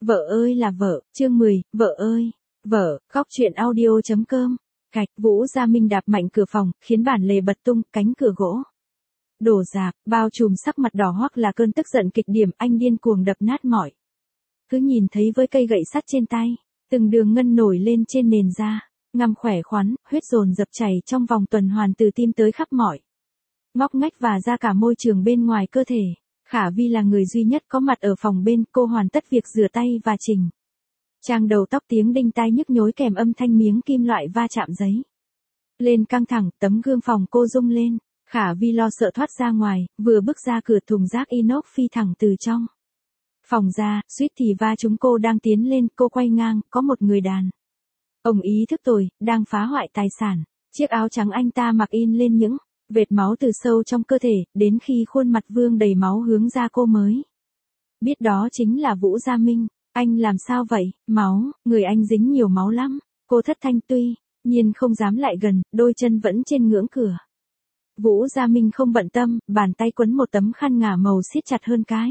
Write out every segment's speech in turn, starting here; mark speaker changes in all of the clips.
Speaker 1: Vợ ơi là vợ, chương 10, vợ ơi, vợ, góc truyện audio.com. Gạch, Vũ Gia Minh đạp mạnh cửa phòng, khiến bản lề bật tung, cánh cửa gỗ đổ rạp, bao trùm sắc mặt đỏ hoắc là cơn tức giận kịch điểm, anh điên cuồng đập nát mọi. Cứ nhìn thấy với cây gậy sắt trên tay, từng đường ngân nổi lên trên nền da, ngăm khỏe khoắn, huyết dồn dập chảy trong vòng tuần hoàn từ tim tới khắp mọi ngóc ngách và ra cả môi trường bên ngoài cơ thể. Khả Vi là người duy nhất có mặt ở phòng bên, cô hoàn tất việc rửa tay và chỉnh trang đầu tóc, tiếng đinh tai nhức nhối kèm âm thanh miếng kim loại va chạm giấy lên căng thẳng, tấm gương phòng cô rung lên. Khả Vi lo sợ thoát ra ngoài, vừa bước ra cửa thùng rác inox phi thẳng từ trong phòng ra, suýt thì va chúng. Cô đang tiến lên, cô quay ngang, có một người đàn ông ý thức tội, đang phá hoại tài sản. Chiếc áo trắng anh ta mặc in lên những vệt máu từ sâu trong cơ thể, đến khi khuôn mặt vương đầy máu hướng ra cô mới biết đó chính là Vũ Gia Minh. Anh làm sao vậy? Máu, người anh dính nhiều máu lắm. Cô thất thanh tuy nhiên không dám lại gần, đôi chân vẫn trên ngưỡng cửa. Vũ Gia Minh không bận tâm, bàn tay quấn một tấm khăn ngả màu siết chặt hơn cái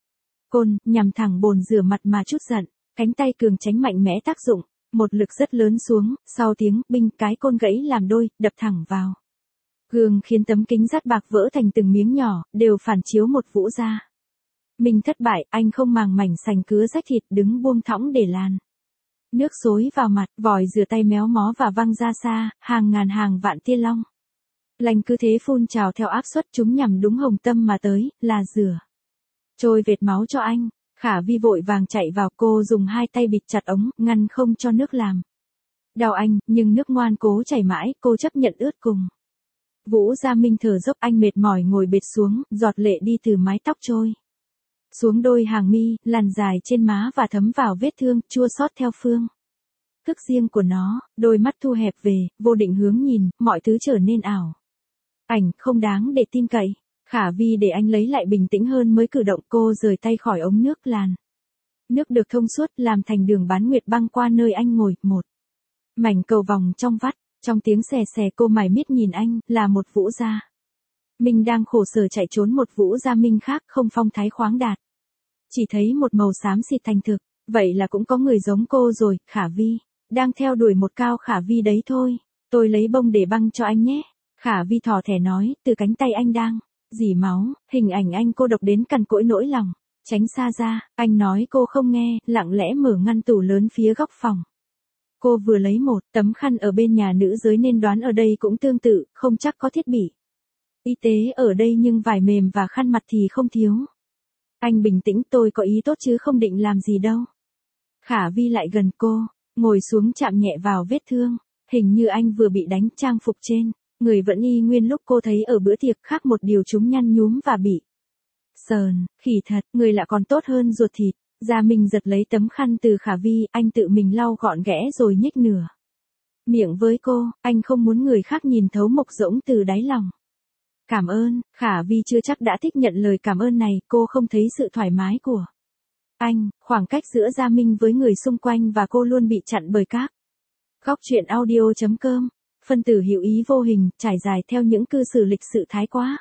Speaker 1: côn, nhằm thẳng bồn rửa mặt mà chút giận. Cánh tay cường tránh mạnh mẽ tác dụng một lực rất lớn xuống, sau tiếng binh, cái côn gãy làm đôi, đập thẳng vào gương, khiến tấm kính dát bạc vỡ thành từng miếng nhỏ, đều phản chiếu một Vũ Gia Minh thất bại. Anh không màng mảnh sành cứa rách thịt, đứng buông thõng để làn nước xối vào mặt, vòi rửa tay méo mó và văng ra xa, hàng ngàn hàng vạn tia long lanh cứ thế phun trào theo áp suất, chúng nhằm đúng hồng tâm mà tới, là rửa trôi vệt máu cho anh. Khả Vi vội vàng chạy vào, cô dùng hai tay bịt chặt ống, ngăn không cho nước làm đau anh, nhưng nước ngoan cố chảy mãi, cô chấp nhận ướt cùng. Vũ Gia Minh thở dốc, anh mệt mỏi ngồi bệt xuống, giọt lệ đi từ mái tóc trôi xuống đôi hàng mi, làn dài trên má và thấm vào vết thương, chua xót theo phương thức riêng của nó. Đôi mắt thu hẹp về, vô định hướng nhìn, mọi thứ trở nên ảo ảnh, không đáng để tin cậy. Khả Vi để anh lấy lại bình tĩnh hơn mới cử động, cô rời tay khỏi ống nước. Làn nước được thông suốt, làm thành đường bán nguyệt băng qua nơi anh ngồi, một mảnh cầu vòng trong vắt. Trong tiếng xè xè, cô mải miết nhìn anh, là một Vũ Gia Minh đang khổ sở chạy trốn, một Vũ Gia Minh khác, không phong thái khoáng đạt, chỉ thấy một màu xám xịt thành thực. Vậy là cũng có người giống cô rồi. Khả Vi đang theo đuổi một cao. Khả Vi đấy thôi, tôi lấy bông để băng cho anh nhé. Khả Vi thỏ thẻ nói, từ cánh tay anh đang rỉ máu, hình ảnh anh cô độc đến cằn cỗi nỗi lòng. Tránh xa ra, anh nói. Cô không nghe, lặng lẽ mở ngăn tủ lớn phía góc phòng. Cô vừa lấy một tấm khăn ở bên nhà nữ giới nên đoán ở đây cũng tương tự, không chắc có thiết bị y tế ở đây nhưng vải mềm và khăn mặt thì không thiếu. Anh bình tĩnh, tôi có ý tốt chứ không định làm gì đâu. Khả Vi lại gần cô, ngồi xuống chạm nhẹ vào vết thương. Hình như anh vừa bị đánh. Trang phục trên người vẫn y nguyên lúc cô thấy ở bữa tiệc, khác một điều chúng nhăn nhúm và bị sờn. Khỉ thật, người lạ còn tốt hơn ruột thịt. Gia Minh giật lấy tấm khăn từ Khả Vi, anh tự mình lau gọn ghẽ rồi nhếch nửa miệng với cô. Anh không muốn người khác nhìn thấu mộc rỗng từ đáy lòng. Cảm ơn. Khả Vi chưa chắc đã thích nhận lời cảm ơn này, cô không thấy sự thoải mái của anh. Khoảng cách giữa Gia Minh với người xung quanh và cô luôn bị chặn bởi các góc truyện audio.com. Phân tử hữu ý vô hình, trải dài theo những cư xử lịch sự thái quá.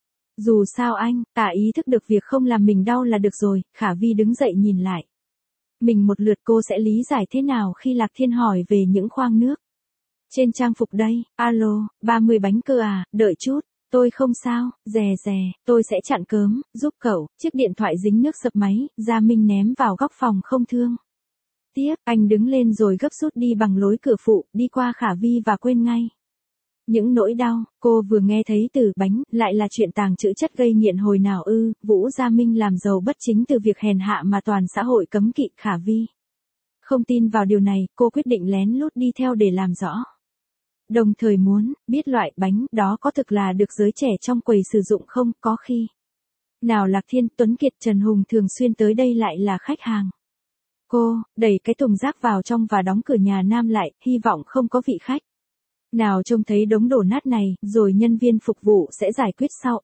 Speaker 1: Dù sao anh ta ý thức được việc không làm mình đau là được rồi. Khả Vi đứng dậy nhìn lại mình một lượt. Cô sẽ lý giải thế nào khi Lạc Thiên hỏi về những khoang nước trên trang phục đây? Alo, 30 bánh cơ à, đợi chút. Tôi không sao, dè, tôi sẽ chặn cớm, giúp cậu. Chiếc điện thoại dính nước sập máy, Gia Minh ném vào góc phòng không thương tiếc. Anh đứng lên rồi gấp rút đi bằng lối cửa phụ, đi qua Khả Vi và quên ngay những nỗi đau cô vừa nghe thấy từ bánh. Lại là chuyện tàng trữ chất gây nghiện hồi nào ư? Vũ Gia Minh làm giàu bất chính từ việc hèn hạ mà toàn xã hội cấm kỵ. Khả Vi không tin vào điều này, cô quyết định lén lút đi theo để làm rõ. Đồng thời muốn biết loại bánh đó có thực là được giới trẻ trong quầy sử dụng không. Có khi nào Lạc Thiên, Tuấn Kiệt, Trần Hùng thường xuyên tới đây lại là khách hàng. Cô đẩy cái thùng rác vào trong và đóng cửa nhà nam lại, hy vọng không có vị khách nào trông thấy đống đổ nát này, rồi nhân viên phục vụ sẽ giải quyết sau.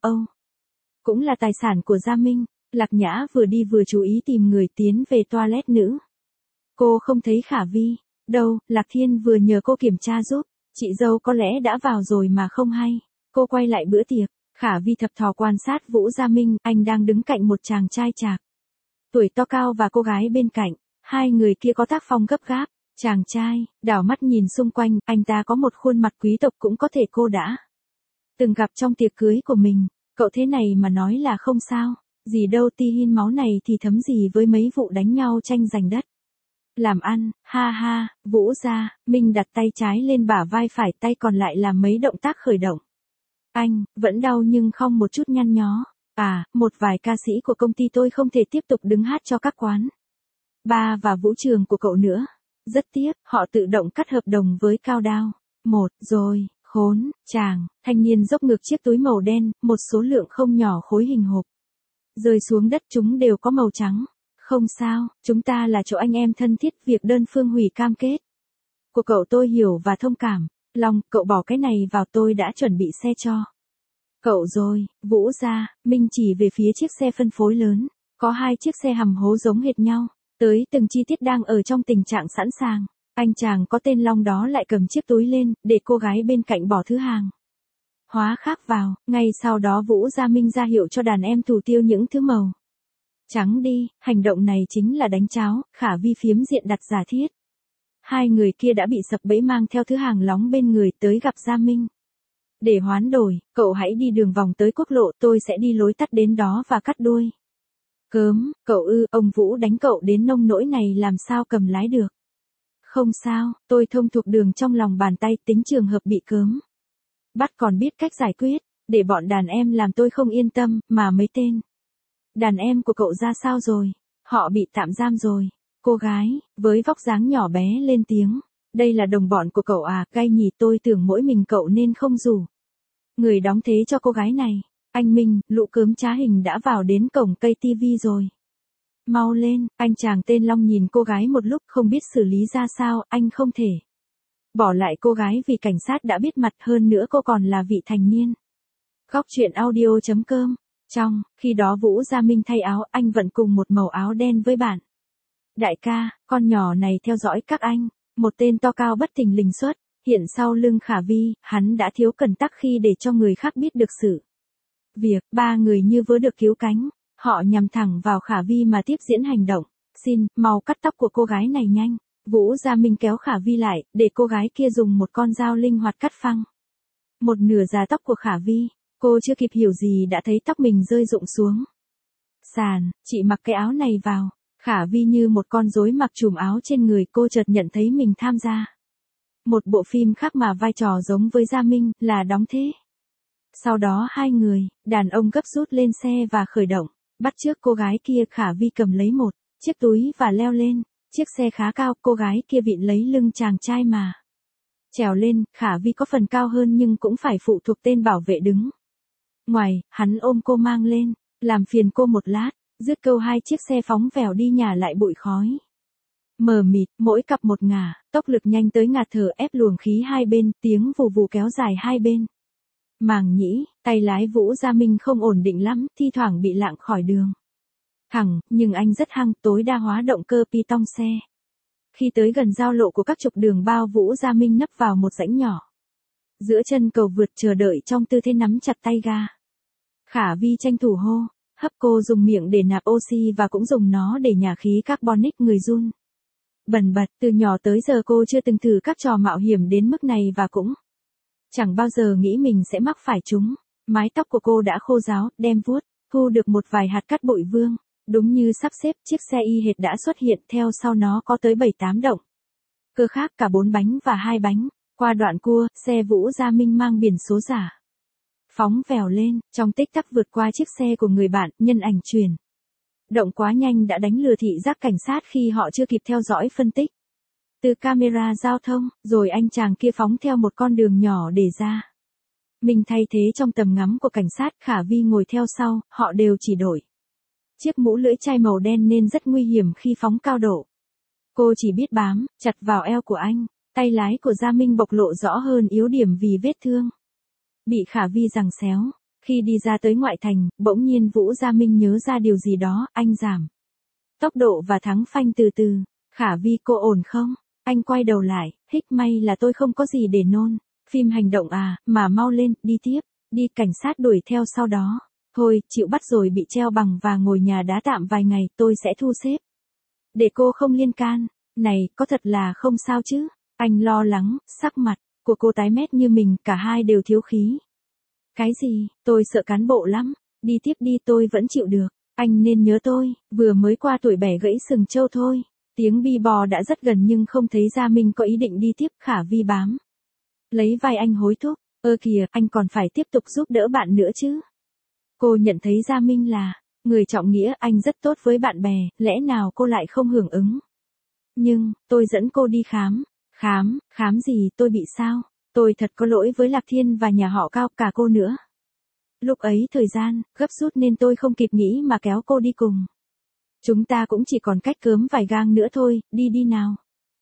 Speaker 1: Cũng là tài sản của Gia Minh. Lạc Nhã vừa đi vừa chú ý tìm người tiến về toilet nữ. Cô không thấy Khả Vi đâu. Lạc Thiên vừa nhờ cô kiểm tra giúp. Chị dâu có lẽ đã vào rồi mà không hay. Cô quay lại bữa tiệc. Khả Vi thập thò quan sát Vũ Gia Minh. Anh đang đứng cạnh một chàng trai chạc tuổi to cao và cô gái bên cạnh. Hai người kia có tác phong gấp gáp. Chàng trai, đảo mắt nhìn xung quanh, anh ta có một khuôn mặt quý tộc cũng có thể cô đã từng gặp trong tiệc cưới của mình. Cậu thế này mà nói là không sao. Gì đâu ti hin máu này thì thấm gì với mấy vụ đánh nhau tranh giành đất. Làm ăn, ha ha, Vũ Gia Minh đặt tay trái lên bả vai phải, tay còn lại làm mấy động tác khởi động. Anh, vẫn đau nhưng không một chút nhăn nhó. À, một vài ca sĩ của công ty tôi không thể tiếp tục đứng hát cho các quán bar và vũ trường của cậu nữa. Rất tiếc, họ tự động cắt hợp đồng với Cao Đao. Một, rồi, khốn, chàng, thanh niên dốc ngược chiếc túi màu đen, một số lượng không nhỏ khối hình hộp. Rơi xuống đất, chúng đều có màu trắng. Không sao, chúng ta là chỗ anh em thân thiết, việc đơn phương hủy cam kết của cậu tôi hiểu và thông cảm. Long, cậu bỏ cái này vào, tôi đã chuẩn bị xe cho cậu rồi. Vũ Gia Minh chỉ về phía chiếc xe phân phối lớn. Có hai chiếc xe hầm hố giống hệt nhau. Tới từng chi tiết đang ở trong tình trạng sẵn sàng. Anh chàng có tên Long đó lại cầm chiếc túi lên, để cô gái bên cạnh bỏ thứ hàng hóa khác vào. Ngay sau đó Vũ Gia Minh ra hiệu cho đàn em thủ tiêu những thứ màu trắng đi. Hành động này chính là đánh cháo. Khả Vi phiếm diện đặt giả thiết hai người kia đã bị sập bẫy, mang theo thứ hàng lóng bên người tới gặp Gia Minh. Để hoán đổi, cậu hãy đi đường vòng tới quốc lộ, tôi sẽ đi lối tắt đến đó và cắt đuôi. Cớm, cậu ư, ông Vũ đánh cậu đến nông nỗi này làm sao cầm lái được. Không sao, tôi thông thuộc đường trong lòng bàn tay, tính trường hợp bị cớm bắt còn biết cách giải quyết. Để bọn đàn em làm tôi không yên tâm. Mà mấy tên đàn em của cậu ra sao rồi? Họ bị tạm giam rồi. Cô gái, với vóc dáng nhỏ bé lên tiếng. Đây là đồng bọn của cậu à? Gay nhỉ, tôi tưởng mỗi mình cậu nên không rủ người đóng thế cho cô gái này. Anh Minh, lũ cớm trá hình đã vào đến cổng cây tivi rồi. Mau lên. Anh chàng tên Long nhìn cô gái một lúc không biết xử lý ra sao. Anh không thể bỏ lại cô gái vì cảnh sát đã biết mặt, hơn nữa cô còn là vị thành niên. Góc truyện audio.com. Trong khi đó Vũ Gia Minh thay áo, anh vẫn cùng một màu áo đen với bạn. Đại ca, con nhỏ này theo dõi các anh. Một tên to cao bất thình lình xuất hiện sau lưng Khả Vi. Hắn đã thiếu cẩn tắc khi để cho người khác biết được sự việc. Ba người như vừa được cứu cánh. Họ nhằm thẳng vào Khả Vi mà tiếp diễn hành động. Xin, mau cắt tóc của cô gái này nhanh. Vũ Gia Minh kéo Khả Vi lại, để cô gái kia dùng một con dao linh hoạt cắt phăng một nửa già tóc của Khả Vi. Cô chưa kịp hiểu gì đã thấy tóc mình rơi rụng xuống sàn. Chị mặc cái áo này vào. Khả Vi như một con rối mặc chùm áo trên người. Cô chợt nhận thấy mình tham gia một bộ phim khác mà vai trò giống với Gia Minh, là đóng thế. Sau đó hai người, đàn ông gấp rút lên xe và khởi động, bắt chước cô gái kia. Khả Vi cầm lấy một chiếc túi và leo lên chiếc xe khá cao. Cô gái kia vịn lấy lưng chàng trai mà trèo lên. Khả Vi có phần cao hơn nhưng cũng phải phụ thuộc tên bảo vệ đứng ngoài. Hắn ôm cô mang lên. Làm phiền cô một lát. Dứt câu hai chiếc xe phóng vèo đi, nhả lại bụi khói mờ mịt, mỗi cặp một ngả. Tốc lực nhanh tới ngạt thở, ép luồng khí hai bên. Tiếng vù vù kéo dài hai bên màng nhĩ. Tay lái Vũ Gia Minh không ổn định lắm, thi thoảng bị lạng khỏi đường thẳng, nhưng anh rất hăng, tối đa hóa động cơ Python xe. Khi tới gần giao lộ của các trục đường bao, Vũ Gia Minh nấp vào một rãnh nhỏ giữa chân cầu vượt, chờ đợi trong tư thế nắm chặt tay ga. Khả Vi tranh thủ hô hấp. Cô dùng miệng để nạp oxy và cũng dùng nó để nhả khí carbonic. Người run bần bật. Từ nhỏ tới giờ cô chưa từng thử các trò mạo hiểm đến mức này và cũng chẳng bao giờ nghĩ mình sẽ mắc phải chúng. Mái tóc của cô đã khô ráo, đem vuốt, thu được một vài hạt cát bụi vương. Đúng như sắp xếp, chiếc xe y hệt đã xuất hiện, theo sau nó có tới 7-8 động cơ khác, cả 4 bánh và 2 bánh. Qua đoạn cua, xe Vũ Gia Minh mang biển số giả phóng vèo lên, trong tích tắc vượt qua chiếc xe của người bạn. Nhân ảnh chuyển động quá nhanh đã đánh lừa thị giác cảnh sát khi họ chưa kịp theo dõi phân tích từ camera giao thông. Rồi anh chàng kia phóng theo một con đường nhỏ để ra mình thay thế trong tầm ngắm của cảnh sát. Khả Vi ngồi theo sau. Họ đều chỉ đổi chiếc mũ lưỡi chai màu đen nên rất nguy hiểm khi phóng cao độ. Cô chỉ biết bám chặt vào eo của anh. Tay lái của Gia Minh bộc lộ rõ hơn yếu điểm vì vết thương bị Khả Vi giằng xéo. Khi đi ra tới ngoại thành, bỗng nhiên Vũ Gia Minh nhớ ra điều gì đó. Anh giảm tốc độ và thắng phanh từ từ. Khả Vi, cô ổn không? Anh quay đầu lại, hích, may là tôi không có gì để nôn. Phim hành động à, mà mau lên, đi tiếp. Đi. Cảnh sát đuổi theo sau đó. Thôi, chịu bắt rồi bị treo bằng và ngồi nhà đá tạm vài ngày, tôi sẽ thu xếp để cô không liên can. Này, có thật là không sao chứ? Anh lo lắng, sắc mặt của cô tái mét như mình, cả hai đều thiếu khí. Cái gì, tôi sợ cán bộ lắm. Đi tiếp đi, tôi vẫn chịu được. Anh nên nhớ tôi, vừa mới qua tuổi bẻ gãy sừng trâu thôi. Tiếng bi bò đã rất gần nhưng không thấy Gia Minh có ý định đi tiếp. Khả Vi bám lấy vai anh hối thúc. Ơ kìa, anh còn phải tiếp tục giúp đỡ bạn nữa chứ. Cô nhận thấy Gia Minh là người trọng nghĩa, anh rất tốt với bạn bè, lẽ nào cô lại không hưởng ứng? Nhưng, tôi dẫn cô đi khám. Khám gì, tôi bị sao? Tôi thật có lỗi với Lạc Thiên và nhà họ Cao, cả cô nữa. Lúc ấy thời gian gấp rút nên tôi không kịp nghĩ mà kéo cô đi cùng. Chúng ta cũng chỉ còn cách cớm vài gang nữa thôi, đi nào.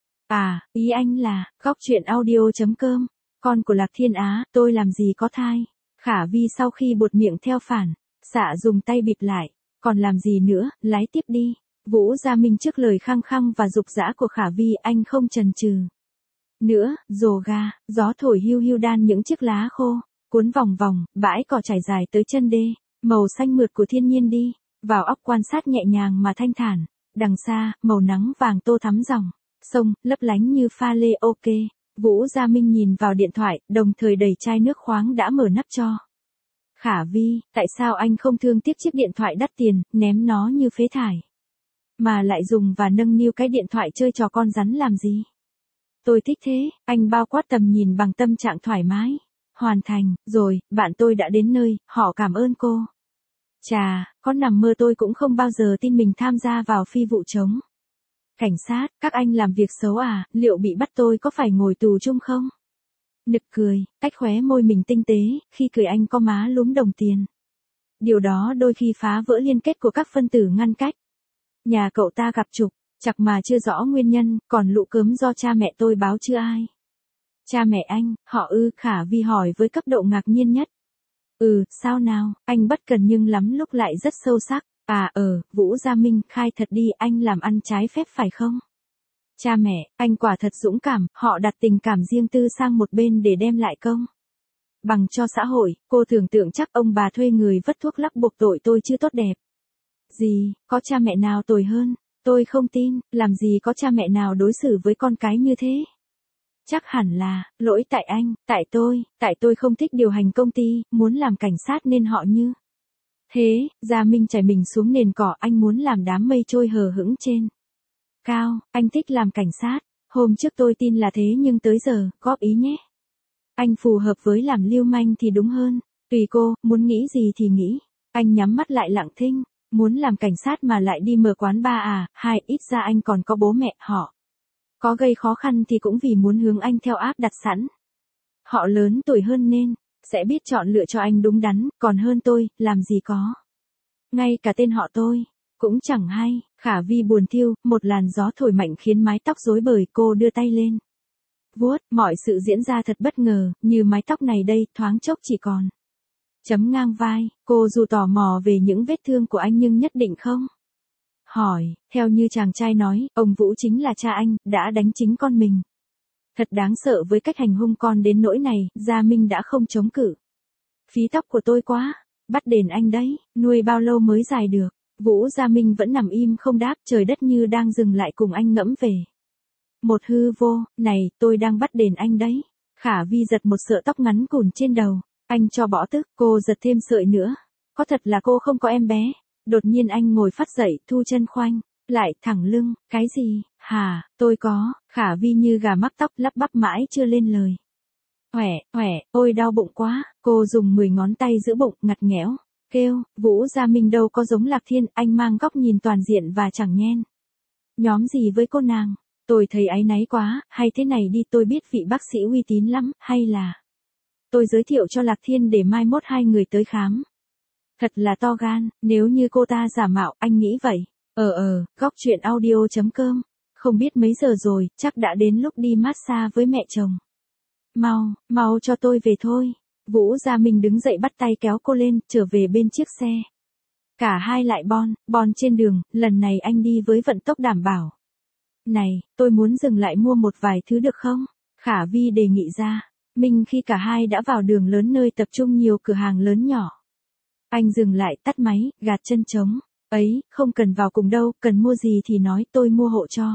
Speaker 1: À, ý anh là, góc truyện audio.com, con của Lạc Thiên Á, tôi làm gì có thai. Khả Vi sau khi buột miệng theo phản xạ dùng tay bịt lại. Còn làm gì nữa, lái tiếp đi. Vũ Gia Minh trước lời khăng khăng và dục dã của Khả Vi, anh không chần chừ nữa, rồ ga, gió thổi hiu hiu đan những chiếc lá khô, cuốn vòng vòng, bãi cỏ trải dài tới chân đê, màu xanh mượt của thiên nhiên đi vào óc, quan sát nhẹ nhàng mà thanh thản. Đằng xa, màu nắng vàng tô thắm dòng sông, lấp lánh như pha lê. Ok. Vũ Gia Minh nhìn vào điện thoại, đồng thời đẩy chai nước khoáng đã mở nắp cho Khả Vi. Tại sao anh không thương tiếc chiếc điện thoại đắt tiền, ném nó như phế thải, mà lại dùng và nâng niu cái điện thoại chơi trò con rắn làm gì? Tôi thích thế, anh bao quát tầm nhìn bằng tâm trạng thoải mái. Hoàn thành, rồi, bạn tôi đã đến nơi, họ cảm ơn cô. Chà, có nằm mơ tôi cũng không bao giờ tin mình tham gia vào phi vụ chống. Cảnh sát, các anh làm việc xấu à, liệu bị bắt tôi có phải ngồi tù chung không? Nực cười, cách khóe môi mình tinh tế, khi cười anh có má lúm đồng tiền. Điều đó đôi khi phá vỡ liên kết của các phân tử ngăn cách. Nhà cậu ta gặp trục trặc mà chưa rõ nguyên nhân, còn lũ cớm do cha mẹ tôi báo chưa ai. Cha mẹ anh, họ ư? Khả Vi hỏi với cấp độ ngạc nhiên nhất. Sao nào, anh bất cần nhưng lắm lúc lại rất sâu sắc. Vũ Gia Minh, khai thật đi, anh làm ăn trái phép phải không? Cha mẹ, anh quả thật dũng cảm, họ đặt tình cảm riêng tư sang một bên để đem lại công bằng cho xã hội. Cô tưởng tượng chắc ông bà thuê người vất thuốc lắc buộc tội tôi chưa tốt đẹp. Gì, có cha mẹ nào tồi hơn? Tôi không tin, làm gì có cha mẹ nào đối xử với con cái như thế. Chắc hẳn là, lỗi tại anh, tại tôi không thích điều hành công ty, muốn làm cảnh sát nên họ như thế. Gia Minh chảy mình xuống nền cỏ, anh muốn làm đám mây trôi hờ hững trên cao, anh thích làm cảnh sát. Hôm trước tôi tin là thế nhưng tới giờ, góp ý nhé. Anh phù hợp với làm lưu manh thì đúng hơn. Tùy cô, muốn nghĩ gì thì nghĩ. Anh nhắm mắt lại lặng thinh. Muốn làm cảnh sát mà lại đi mở quán bar à? Ít ra anh còn có bố mẹ, họ có gây khó khăn thì cũng vì muốn hướng anh theo áp đặt sẵn. Họ lớn tuổi hơn nên sẽ biết chọn lựa cho anh đúng đắn, còn hơn tôi, làm gì có. Ngay cả tên họ tôi cũng chẳng hay. Khả Vi buồn thiu, một làn gió thổi mạnh khiến mái tóc rối bời. Cô đưa tay lên vuốt, mọi sự diễn ra thật bất ngờ, như mái tóc này đây, thoáng chốc chỉ còn chấm ngang vai. Cô dù tò mò về những vết thương của anh nhưng nhất định không hỏi. Theo như chàng trai nói, ông Vũ chính là cha anh, đã đánh chính con mình. Thật đáng sợ với cách hành hung con đến nỗi này. Gia Minh đã không chống cự. Phí tóc của tôi quá, bắt đền anh đấy, nuôi bao lâu mới dài được. Vũ Gia Minh vẫn nằm im không đáp, trời đất như đang dừng lại cùng anh ngẫm về một hư vô. Này, tôi đang bắt đền anh đấy. Khả Vi giật một sợi tóc ngắn cùn trên đầu. Anh cho bỏ tức, cô giật thêm sợi nữa. Có thật là cô không có em bé? Đột nhiên anh ngồi phắt dậy, thu chân khoanh lại, thẳng lưng. Cái gì? Hả, tôi có. Khả Vi như gà mắc tóc, lắp bắp mãi chưa lên lời. Ôi đau bụng quá. Cô dùng 10 ngón tay giữ bụng, ngặt nghẽo kêu. Vũ Gia Minh đâu có giống Lạc Thiên, anh mang góc nhìn toàn diện và chẳng nhen nhóm gì với cô nàng. Tôi thấy áy náy quá. Hay thế này đi, tôi biết vị bác sĩ uy tín lắm, hay là tôi giới thiệu cho Lạc Thiên để mai mốt hai người tới khám. Thật là to gan, nếu như cô ta giả mạo, anh nghĩ vậy. Góc truyện audio.com. Không biết mấy giờ rồi, chắc đã đến lúc đi massage với mẹ chồng. Mau cho tôi về thôi. Vũ Gia Minh đứng dậy bắt tay kéo cô lên, trở về bên chiếc xe. Cả hai lại bon trên đường, lần này anh đi với vận tốc đảm bảo. Này, tôi muốn dừng lại mua một vài thứ được không? Khả Vi đề nghị ra. Minh khi cả hai đã vào đường lớn nơi tập trung nhiều cửa hàng lớn nhỏ. Anh dừng lại, tắt máy, gạt chân trống. Ấy, không cần vào cùng đâu, cần mua gì thì nói tôi mua hộ cho.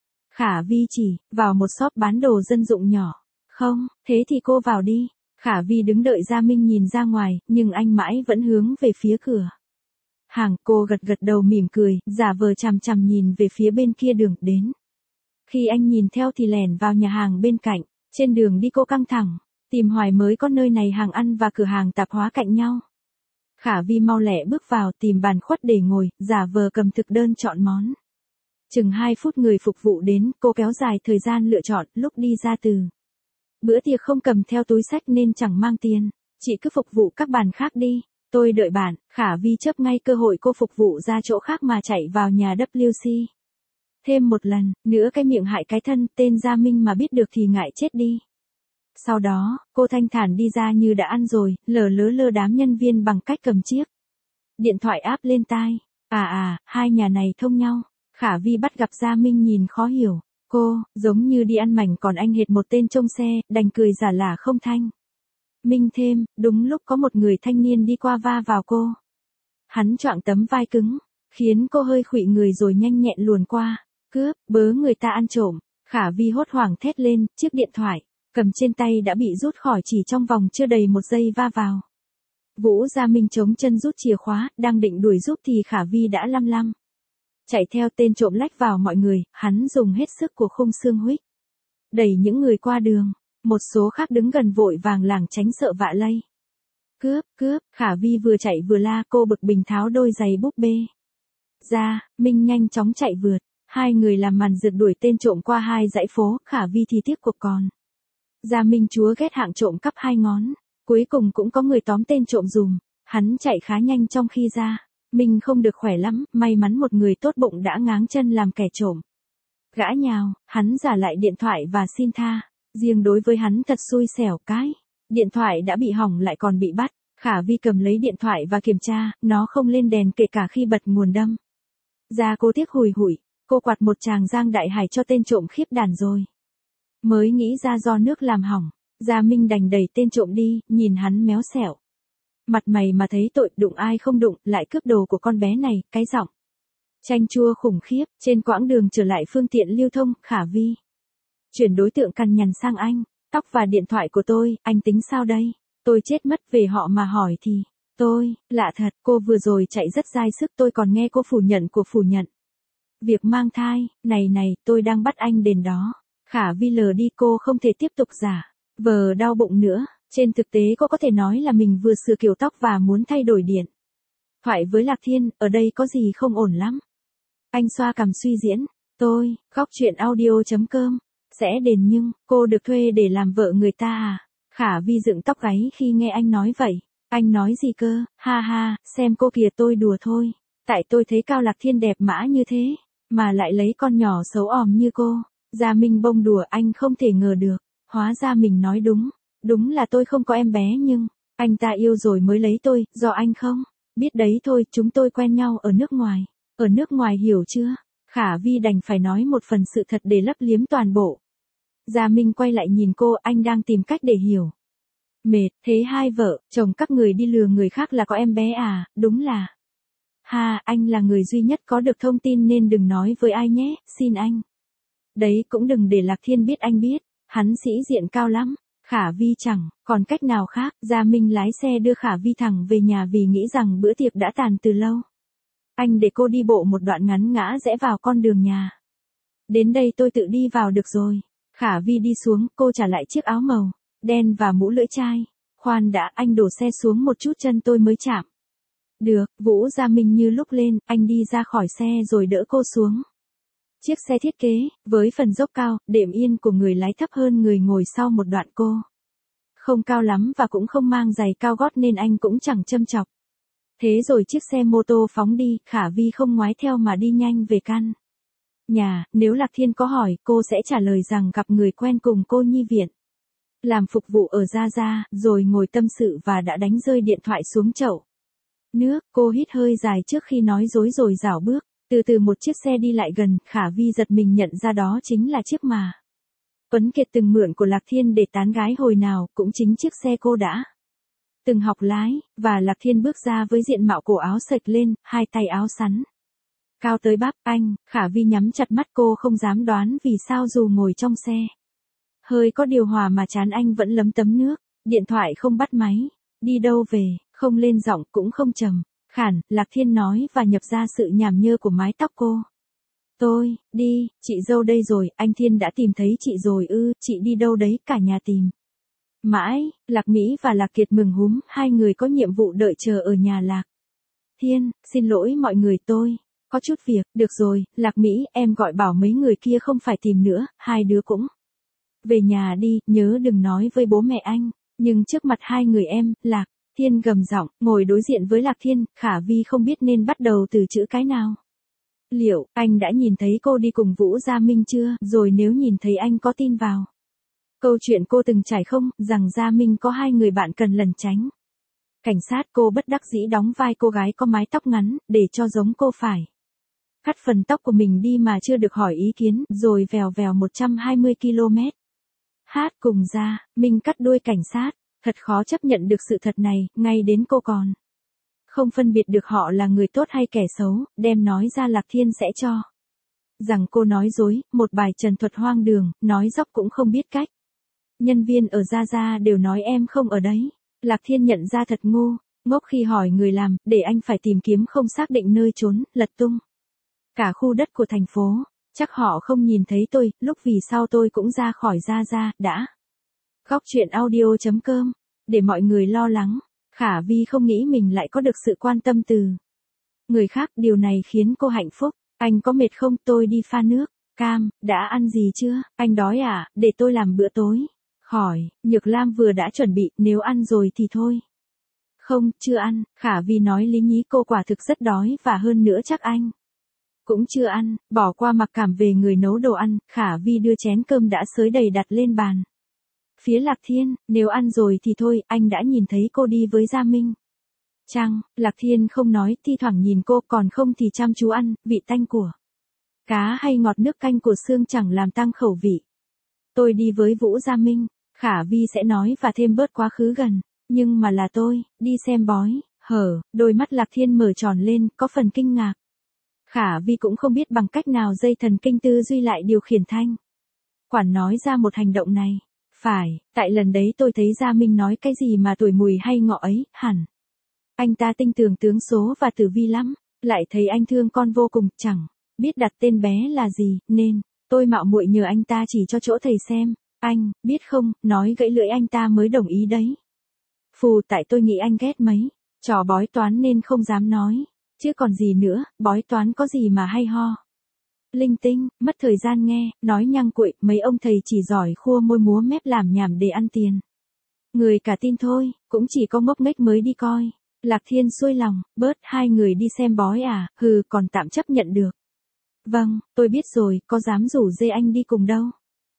Speaker 1: Khả Vi chỉ, vào một shop bán đồ dân dụng nhỏ. Không, thế thì cô vào đi. Khả Vi đứng đợi Gia Minh nhìn ra ngoài, nhưng anh mãi vẫn hướng về phía cửa hàng. Cô gật gật đầu mỉm cười, giả vờ chằm chằm nhìn về phía bên kia đường đến. Khi anh nhìn theo thì lẻn vào nhà hàng bên cạnh. Trên đường đi cô căng thẳng, tìm hoài mới có nơi này hàng ăn và cửa hàng tạp hóa cạnh nhau. Khả Vi mau lẹ bước vào tìm bàn khuất để ngồi, giả vờ cầm thực đơn chọn món. Chừng 2 phút người phục vụ đến, cô kéo dài thời gian lựa chọn, lúc đi ra từ bữa tiệc không cầm theo túi xách nên chẳng mang tiền. Chị cứ phục vụ các bàn khác đi, tôi đợi bạn. Khả Vi chớp ngay cơ hội cô phục vụ ra chỗ khác mà chạy vào nhà WC. Thêm một lần, nữa cái miệng hại cái thân, tên Gia Minh mà biết được thì ngại chết đi. Sau đó, cô thanh thản đi ra như đã ăn rồi, lơ đám nhân viên bằng cách cầm chiếc điện thoại áp lên tai. Hai nhà này thông nhau. Khả Vi bắt gặp Gia Minh nhìn khó hiểu. Cô, giống như đi ăn mảnh còn anh hệt một tên trông xe, đành cười giả lả không thanh minh thêm. Đúng lúc có một người thanh niên đi qua va vào cô. Hắn choạng tấm vai cứng, khiến cô hơi khuỵu người rồi nhanh nhẹn luồn qua. Cướp, bớ người ta ăn trộm. Khả Vi hốt hoảng thét lên, chiếc điện thoại cầm trên tay đã bị rút khỏi chỉ trong vòng chưa đầy 1 giây va vào. Vũ Gia Minh chống chân rút chìa khóa, đang định đuổi giúp thì Khả Vi đã lăm chạy theo tên trộm lách vào mọi người. Hắn dùng hết sức của khung xương huých đẩy những người qua đường. Một số khác đứng gần vội vàng lảng tránh sợ vạ lây. Cướp, cướp. Khả Vi vừa chạy vừa la, cô bực bình tháo đôi giày búp bê Gia Minh nhanh chóng chạy vượt. Hai người làm màn rượt đuổi tên trộm qua 2 dãy phố. Khả Vi thì tiếc cuộc còn. Gia Minh chúa ghét hạng trộm cắp 2 ngón. Cuối cùng cũng có người tóm tên trộm dùm. Hắn chạy khá nhanh trong khi Gia Minh không được khỏe lắm. May mắn một người tốt bụng đã ngáng chân làm kẻ trộm. Gã nhào, hắn giả lại điện thoại và xin tha. Riêng đối với hắn thật xui xẻo cái. Điện thoại đã bị hỏng lại còn bị bắt. Khả Vi cầm lấy điện thoại và kiểm tra, nó không lên đèn kể cả khi bật nguồn đâm. Gia cô tiếc hùi hụi, cô quạt một tràng giang đại hải cho tên trộm khiếp đàn rồi. Mới nghĩ ra do nước làm hỏng, Gia Minh đành đẩy tên trộm đi, nhìn hắn méo xẻo. Mặt mày mà thấy tội, đụng ai không đụng, lại cướp đồ của con bé này, cái giọng chanh chua khủng khiếp. Trên quãng đường trở lại phương tiện lưu thông, Khả Vi chuyển đối tượng cằn nhằn sang anh. Tóc và điện thoại của tôi, anh tính sao đây? Tôi chết mất về họ mà hỏi thì. Tôi, lạ thật, cô vừa rồi chạy rất dai sức, tôi còn nghe cô phủ nhận. Việc mang thai, này, tôi đang bắt anh đền đó. Khả Vi lờ đi, cô không thể tiếp tục giả vờ đau bụng nữa. Trên thực tế cô có thể nói là mình vừa sửa kiểu tóc và muốn thay đổi điện thoại với Lạc Thiên, ở đây có gì không ổn lắm. Anh xoa cằm suy diễn. Tôi, góc truyện audio.com sẽ đền nhưng, cô được thuê để làm vợ người ta à? Khả Vi dựng tóc gáy khi nghe anh nói vậy. Anh nói gì cơ? Ha ha, xem cô kìa, tôi đùa thôi. Tại tôi thấy Cao Lạc Thiên đẹp mã như thế, mà lại lấy con nhỏ xấu òm như cô. Gia Minh bông đùa, anh không thể ngờ được. Hóa ra mình nói đúng. Đúng là tôi không có em bé nhưng, anh ta yêu rồi mới lấy tôi, do anh không biết đấy thôi, chúng tôi quen nhau ở nước ngoài. Ở nước ngoài hiểu chưa? Khả Vi đành phải nói một phần sự thật để lấp liếm toàn bộ. Gia Minh quay lại nhìn cô, anh đang tìm cách để hiểu. Mệt, thế hai vợ, chồng các người đi lừa người khác là có em bé à? Đúng là. Ha, anh là người duy nhất có được thông tin nên đừng nói với ai nhé, xin anh. Đấy cũng đừng để Lạc Thiên biết anh biết, hắn sĩ diện cao lắm. Khả Vi chẳng còn cách nào khác. Gia Minh lái xe đưa Khả Vi thẳng về nhà vì nghĩ rằng bữa tiệc đã tàn từ lâu. Anh để cô đi bộ một đoạn ngắn ngã rẽ vào con đường nhà. Đến đây tôi tự đi vào được rồi. Khả Vi đi xuống, cô trả lại chiếc áo màu đen và mũ lưỡi chai. Khoan đã, anh đổ xe xuống một chút, chân tôi mới chạm. Được, Vũ Gia Minh như lúc lên, anh đi ra khỏi xe rồi đỡ cô xuống. Chiếc xe thiết kế, với phần dốc cao, đệm yên của người lái thấp hơn người ngồi sau một đoạn. Cô không cao lắm và cũng không mang giày cao gót nên anh cũng chẳng châm chọc. Thế rồi chiếc xe mô tô phóng đi, Khả Vi không ngoái theo mà đi nhanh về căn nhà. Nếu Lạc Thiên có hỏi, cô sẽ trả lời rằng gặp người quen cùng cô nhi viện làm phục vụ ở Gia Gia, rồi ngồi tâm sự và đã đánh rơi điện thoại xuống chậu nước. Cô hít hơi dài trước khi nói dối rồi rảo bước. Từ từ một chiếc xe đi lại gần, Khả Vi giật mình nhận ra đó chính là chiếc mà Tuấn Kiệt từng mượn của Lạc Thiên để tán gái hồi nào, cũng chính chiếc xe cô đã từng học lái, và Lạc Thiên bước ra với diện mạo cổ áo xệch lên, hai tay áo sắn. Cao tới bắp, anh, Khả Vi nhắm chặt mắt cô không dám đoán vì sao dù ngồi trong xe. Hơi có điều hòa mà trán anh vẫn lấm tấm nước, điện thoại không bắt máy, đi đâu về, không lên giọng cũng không trầm, khản, Lạc Thiên nói và nhập ra sự nhảm nhơ của mái tóc cô. Đi, chị dâu đây rồi, anh Thiên đã tìm thấy chị rồi ư, chị đi đâu đấy, cả nhà tìm. Mãi, Lạc Mỹ và Lạc Kiệt mừng húm, hai người có nhiệm vụ đợi chờ ở nhà Lạc Thiên, xin lỗi mọi người tôi có chút việc, được rồi, Lạc Mỹ, em gọi bảo mấy người kia không phải tìm nữa, hai đứa cũng về nhà đi, nhớ đừng nói với bố mẹ anh, nhưng trước mặt hai người em, Lạc Thiên gầm giọng, ngồi đối diện với Lạc Thiên, Khả Vi không biết nên bắt đầu từ chữ cái nào. Liệu, anh đã nhìn thấy cô đi cùng Vũ Gia Minh chưa, rồi nếu nhìn thấy anh có tin vào câu chuyện cô từng trải không, rằng Gia Minh có hai người bạn cần lẩn tránh cảnh sát, cô bất đắc dĩ đóng vai cô gái có mái tóc ngắn, để cho giống cô phải cắt phần tóc của mình đi mà chưa được hỏi ý kiến, rồi vèo vèo 120 km. Hát cùng Gia Minh cắt đuôi cảnh sát, thật khó chấp nhận được sự thật này, ngay đến cô còn không phân biệt được họ là người tốt hay kẻ xấu, đem nói ra Lạc Thiên sẽ cho rằng cô nói dối, một bài trần thuật hoang đường, nói dóc cũng không biết cách. Nhân viên ở Gia đều nói em không ở đấy. Lạc Thiên nhận ra thật ngu, ngốc khi hỏi người làm, để anh phải tìm kiếm không xác định nơi trốn, lật tung cả khu đất của thành phố. Chắc họ không nhìn thấy tôi, lúc vì sao tôi cũng ra khỏi Gia đã. Góc chuyện audio.com, để mọi người lo lắng. Khả Vi không nghĩ mình lại có được sự quan tâm từ người khác, điều này khiến cô hạnh phúc. Anh có mệt không, tôi đi pha nước cam, đã ăn gì chưa, anh đói à, để tôi làm bữa tối. Khỏi, Nhược Lam vừa đã chuẩn bị, nếu ăn rồi thì thôi. Không, chưa ăn, Khả Vi nói lý nhí, cô quả thực rất đói và hơn nữa chắc anh cũng chưa ăn, bỏ qua mặc cảm về người nấu đồ ăn, Khả Vi đưa chén cơm đã xới đầy đặt lên bàn. Phía Lạc Thiên, nếu ăn rồi thì thôi, anh đã nhìn thấy cô đi với Gia Minh. Chăng, Lạc Thiên không nói, thi thoảng nhìn cô, còn không thì chăm chú ăn, vị tanh của cá hay ngọt nước canh của xương chẳng làm tăng khẩu vị. Tôi đi với Vũ Gia Minh, Khả Vi sẽ nói và thêm bớt quá khứ gần, nhưng mà là tôi, đi xem bói, đôi mắt Lạc Thiên mở tròn lên, có phần kinh ngạc. Khả Vi cũng không biết bằng cách nào dây thần kinh tư duy lại điều khiển thanh quản nói ra một hành động này. Phải, tại lần đấy tôi thấy Gia Minh nói cái gì mà tuổi mùi hay ngọ ấy, hẳn anh ta tinh tường tướng số và tử vi lắm, lại thấy anh thương con vô cùng, chẳng biết đặt tên bé là gì, nên tôi mạo muội nhờ anh ta chỉ cho chỗ thầy xem. Anh, biết không, nói gãy lưỡi anh ta mới đồng ý đấy. Phù, tại tôi nghĩ anh ghét mấy trò bói toán nên không dám nói, chứ còn gì nữa, bói toán có gì mà hay ho. Linh tinh, mất thời gian nghe, nói nhăng cuội, mấy ông thầy chỉ giỏi khua môi múa mép làm nhảm để ăn tiền. Người cả tin thôi, cũng chỉ có ngốc nghếch mới đi coi. Lạc Thiên xuôi lòng, bớt, hai người đi xem bói à, còn tạm chấp nhận được. Vâng, tôi biết rồi, có dám rủ dê anh đi cùng đâu.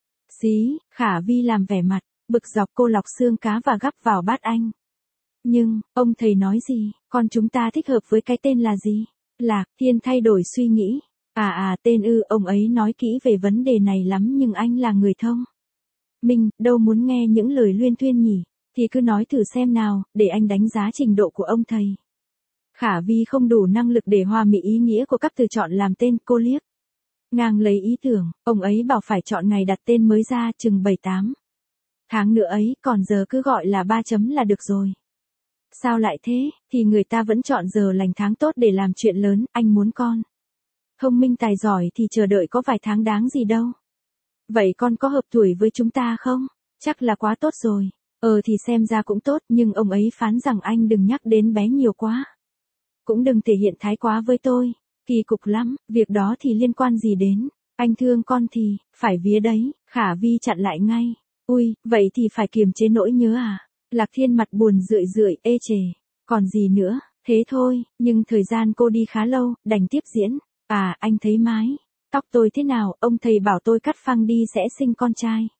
Speaker 1: Xí, Khả Vi làm vẻ mặt bực dọc, cô lọc xương cá và gắp vào bát anh. Nhưng, ông thầy nói gì, con chúng ta thích hợp với cái tên là gì? Lạc Thiên thay đổi suy nghĩ. Tên ư, ông ấy nói kỹ về vấn đề này lắm nhưng anh là người thông minh, đâu muốn nghe những lời luyên thuyên nhỉ, thì cứ nói thử xem nào, để anh đánh giá trình độ của ông thầy. Khả Vi không đủ năng lực để hòa mỹ ý nghĩa của các từ chọn làm tên, cô liếc ngang lấy ý tưởng, ông ấy bảo phải chọn ngày đặt tên mới ra, chừng 7-8 tháng nữa ấy, còn giờ cứ gọi là 3 chấm là được rồi. Sao lại thế, thì người ta vẫn chọn giờ lành tháng tốt để làm chuyện lớn, anh muốn con thông minh tài giỏi thì chờ đợi có vài tháng đáng gì đâu. Vậy con có hợp tuổi với chúng ta không? Chắc là quá tốt rồi. Thì xem ra cũng tốt, nhưng ông ấy phán rằng anh đừng nhắc đến bé nhiều quá. Cũng đừng thể hiện thái quá với tôi. Kỳ cục lắm, việc đó thì liên quan gì đến anh thương con thì phải vía đấy. Khả Vi chặn lại ngay. Ui, vậy thì phải kiềm chế nỗi nhớ à? Lạc Thiên mặt buồn rười rượi, ê chề. Còn gì nữa, thế thôi, nhưng thời gian cô đi khá lâu, đành tiếp diễn. Anh thấy mái tóc tôi thế nào, ông thầy bảo tôi cắt phăng đi sẽ sinh con trai.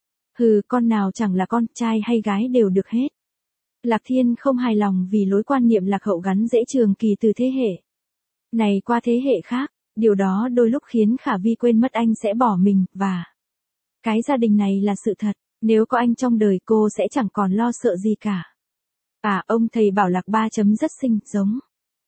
Speaker 1: Con nào chẳng là con trai hay gái đều được hết. Lạc Thiên không hài lòng vì lối quan niệm lạc hậu gắn dễ trường kỳ từ thế hệ này qua thế hệ khác, điều đó đôi lúc khiến Khả Vi quên mất anh sẽ bỏ mình, và cái gia đình này là sự thật, nếu có anh trong đời cô sẽ chẳng còn lo sợ gì cả. À, ông thầy bảo Lạc Ba chấm rất xinh, giống.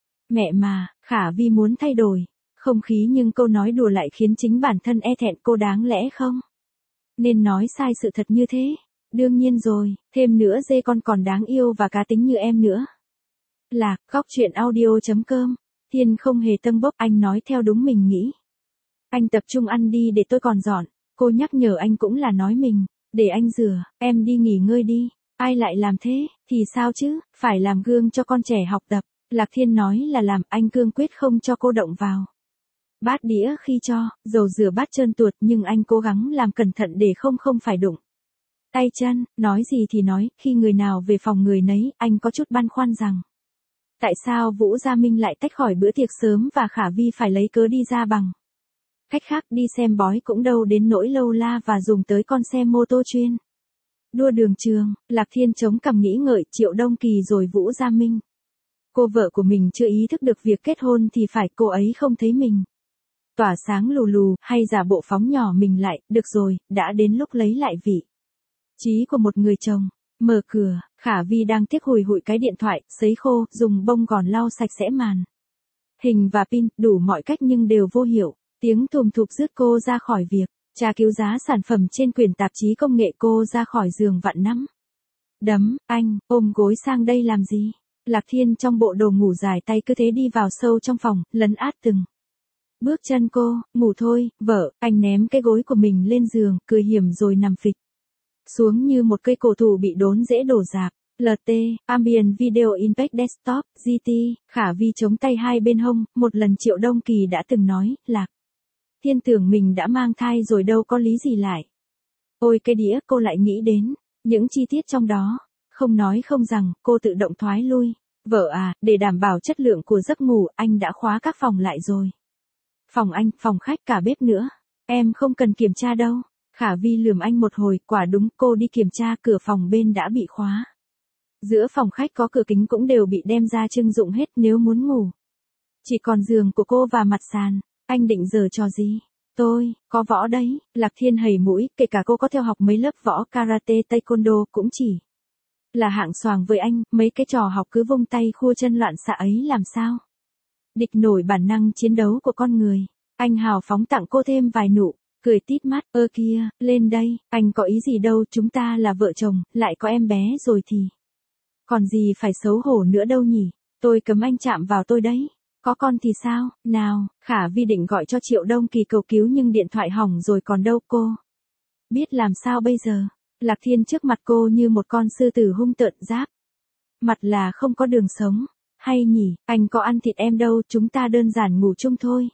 Speaker 1: Mẹ mà, Khả Vi muốn thay đổi không khí nhưng câu nói đùa lại khiến chính bản thân e thẹn, cô đáng lẽ không nên nói sai sự thật như thế. Đương nhiên rồi, thêm nữa dê con còn đáng yêu và cá tính như em nữa. Lạc, góc chuyện audio.com. Thiên không hề tâng bốc, anh nói theo đúng mình nghĩ. Anh tập trung ăn đi để tôi còn dọn. Cô nhắc nhở anh cũng là nói mình, để anh rửa, em đi nghỉ ngơi đi. Ai lại làm thế, thì sao chứ, phải làm gương cho con trẻ học tập. Lạc Thiên nói là làm, anh cương quyết không cho cô động vào bát đĩa khi cho, dầu rửa bát trơn tuột nhưng anh cố gắng làm cẩn thận để không phải đụng tay chân, nói gì thì nói, khi người nào về phòng người nấy, anh có chút băn khoăn rằng tại sao Vũ Gia Minh lại tách khỏi bữa tiệc sớm và Khả Vi phải lấy cớ đi ra bằng cách khác, đi xem bói cũng đâu đến nỗi lâu la và dùng tới con xe mô tô chuyên đua đường trường. Lạc Thiên chống cằm nghĩ ngợi, Triệu Đông Kỳ rồi Vũ Gia Minh. Cô vợ của mình chưa ý thức được việc kết hôn thì phải, cô ấy không thấy mình tỏa sáng lù lù, hay giả bộ phóng nhỏ mình lại, được rồi, đã đến lúc lấy lại vị trí của một người chồng. Mở cửa, Khả Vi đang tiếc hùi hụi cái điện thoại, sấy khô, dùng bông gòn lau sạch sẽ màn hình và pin, đủ mọi cách nhưng đều vô hiệu. Tiếng thùm thụp rước cô ra khỏi việc tra cứu giá sản phẩm trên quyển tạp chí công nghệ. Cô ra khỏi giường vặn nắm đấm, anh, ôm gối sang đây làm gì? Lạc Thiên trong bộ đồ ngủ dài tay cứ thế đi vào sâu trong phòng, lấn át từng bước chân cô. Ngủ thôi, vợ. Anh ném cái gối của mình lên giường, cười hiểm rồi nằm phịch xuống như một cây cổ thụ bị đốn rễ đổ rạp. LT, Ambient Video Impact Desktop, GT. Khả Vi chống tay hai bên hông. Một lần Triệu Đông Kỳ đã từng nói, Lạc Thiên tưởng mình đã mang thai rồi đâu có lý gì lại. Ôi cái đĩa, cô lại nghĩ đến những chi tiết trong đó. Không nói không rằng, cô tự động thoái lui. Vợ à, để đảm bảo chất lượng của giấc ngủ, anh đã khóa các phòng lại rồi. Phòng anh, phòng khách, cả bếp nữa. Em không cần kiểm tra đâu. Khả Vi lườm anh một hồi, quả đúng, cô đi kiểm tra, cửa phòng bên đã bị khóa. Giữa phòng khách có cửa kính cũng đều bị đem ra trưng dụng hết nếu muốn ngủ. Chỉ còn giường của cô và mặt sàn. Anh định giở trò gì? Tôi, có võ đấy. Lạc Thiên hầy mũi, kể cả cô có theo học mấy lớp võ karate taekwondo cũng chỉ là hạng xoàng với anh, mấy cái trò học cứ vung tay khua chân loạn xạ ấy làm sao địch nổi bản năng chiến đấu của con người. Anh hào phóng tặng cô thêm vài nụ cười tít mắt. Ơ kia, lên đây, anh có ý gì đâu, chúng ta là vợ chồng, lại có em bé rồi thì còn gì phải xấu hổ nữa đâu nhỉ. Tôi cấm anh chạm vào tôi đấy. Có con thì sao? Nào, Khả Vi định gọi cho Triệu Đông Kỳ cầu cứu nhưng điện thoại hỏng rồi còn đâu cô biết làm sao bây giờ. Lạc Thiên trước mặt cô như một con sư tử hung tợn giáp mặt là không có đường sống. Hay nhỉ, anh có ăn thịt em đâu, chúng ta đơn giản ngủ chung thôi.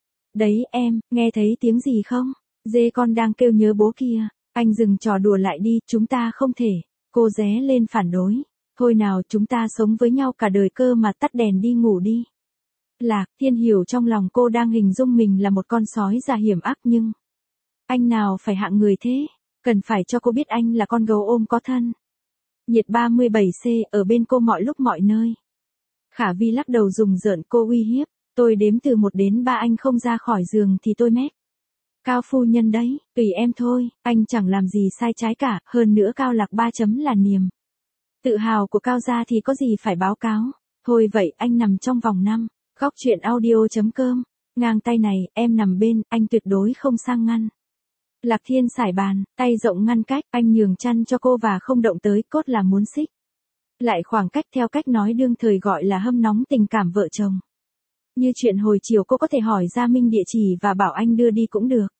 Speaker 1: Đấy em, nghe thấy tiếng gì không? Dê con đang kêu nhớ bố kia. Anh dừng trò đùa lại đi, chúng ta không thể. Cô ré lên phản đối. Thôi nào, chúng ta sống với nhau cả đời cơ mà, tắt đèn đi ngủ đi. Lạc Thiên hiểu trong lòng cô đang hình dung mình là một con sói già hiểm ác nhưng anh nào phải hạng người thế, cần phải cho cô biết anh là con gấu ôm có thân. Nhiệt 37C ở bên cô mọi lúc mọi nơi. Khả Vi lắc đầu rùng rợn, cô uy hiếp, tôi đếm từ 1 đến 3 anh không ra khỏi giường thì tôi mét. Cao phu nhân đấy, tùy em thôi, anh chẳng làm gì sai trái cả, hơn nữa Cao Lạc 3 chấm là niềm tự hào của Cao gia thì có gì phải báo cáo. Thôi vậy anh nằm trong vòng 5. Góc chuyện audio.com. Ngang tay này, em nằm bên, anh tuyệt đối không sang ngăn. Lạc Thiên sải bàn, tay rộng ngăn cách, anh nhường chăn cho cô và không động tới, cốt là muốn xích lại khoảng cách theo cách nói đương thời gọi là hâm nóng tình cảm vợ chồng. Như chuyện hồi chiều cô có thể hỏi Gia Minh địa chỉ và bảo anh đưa đi cũng được.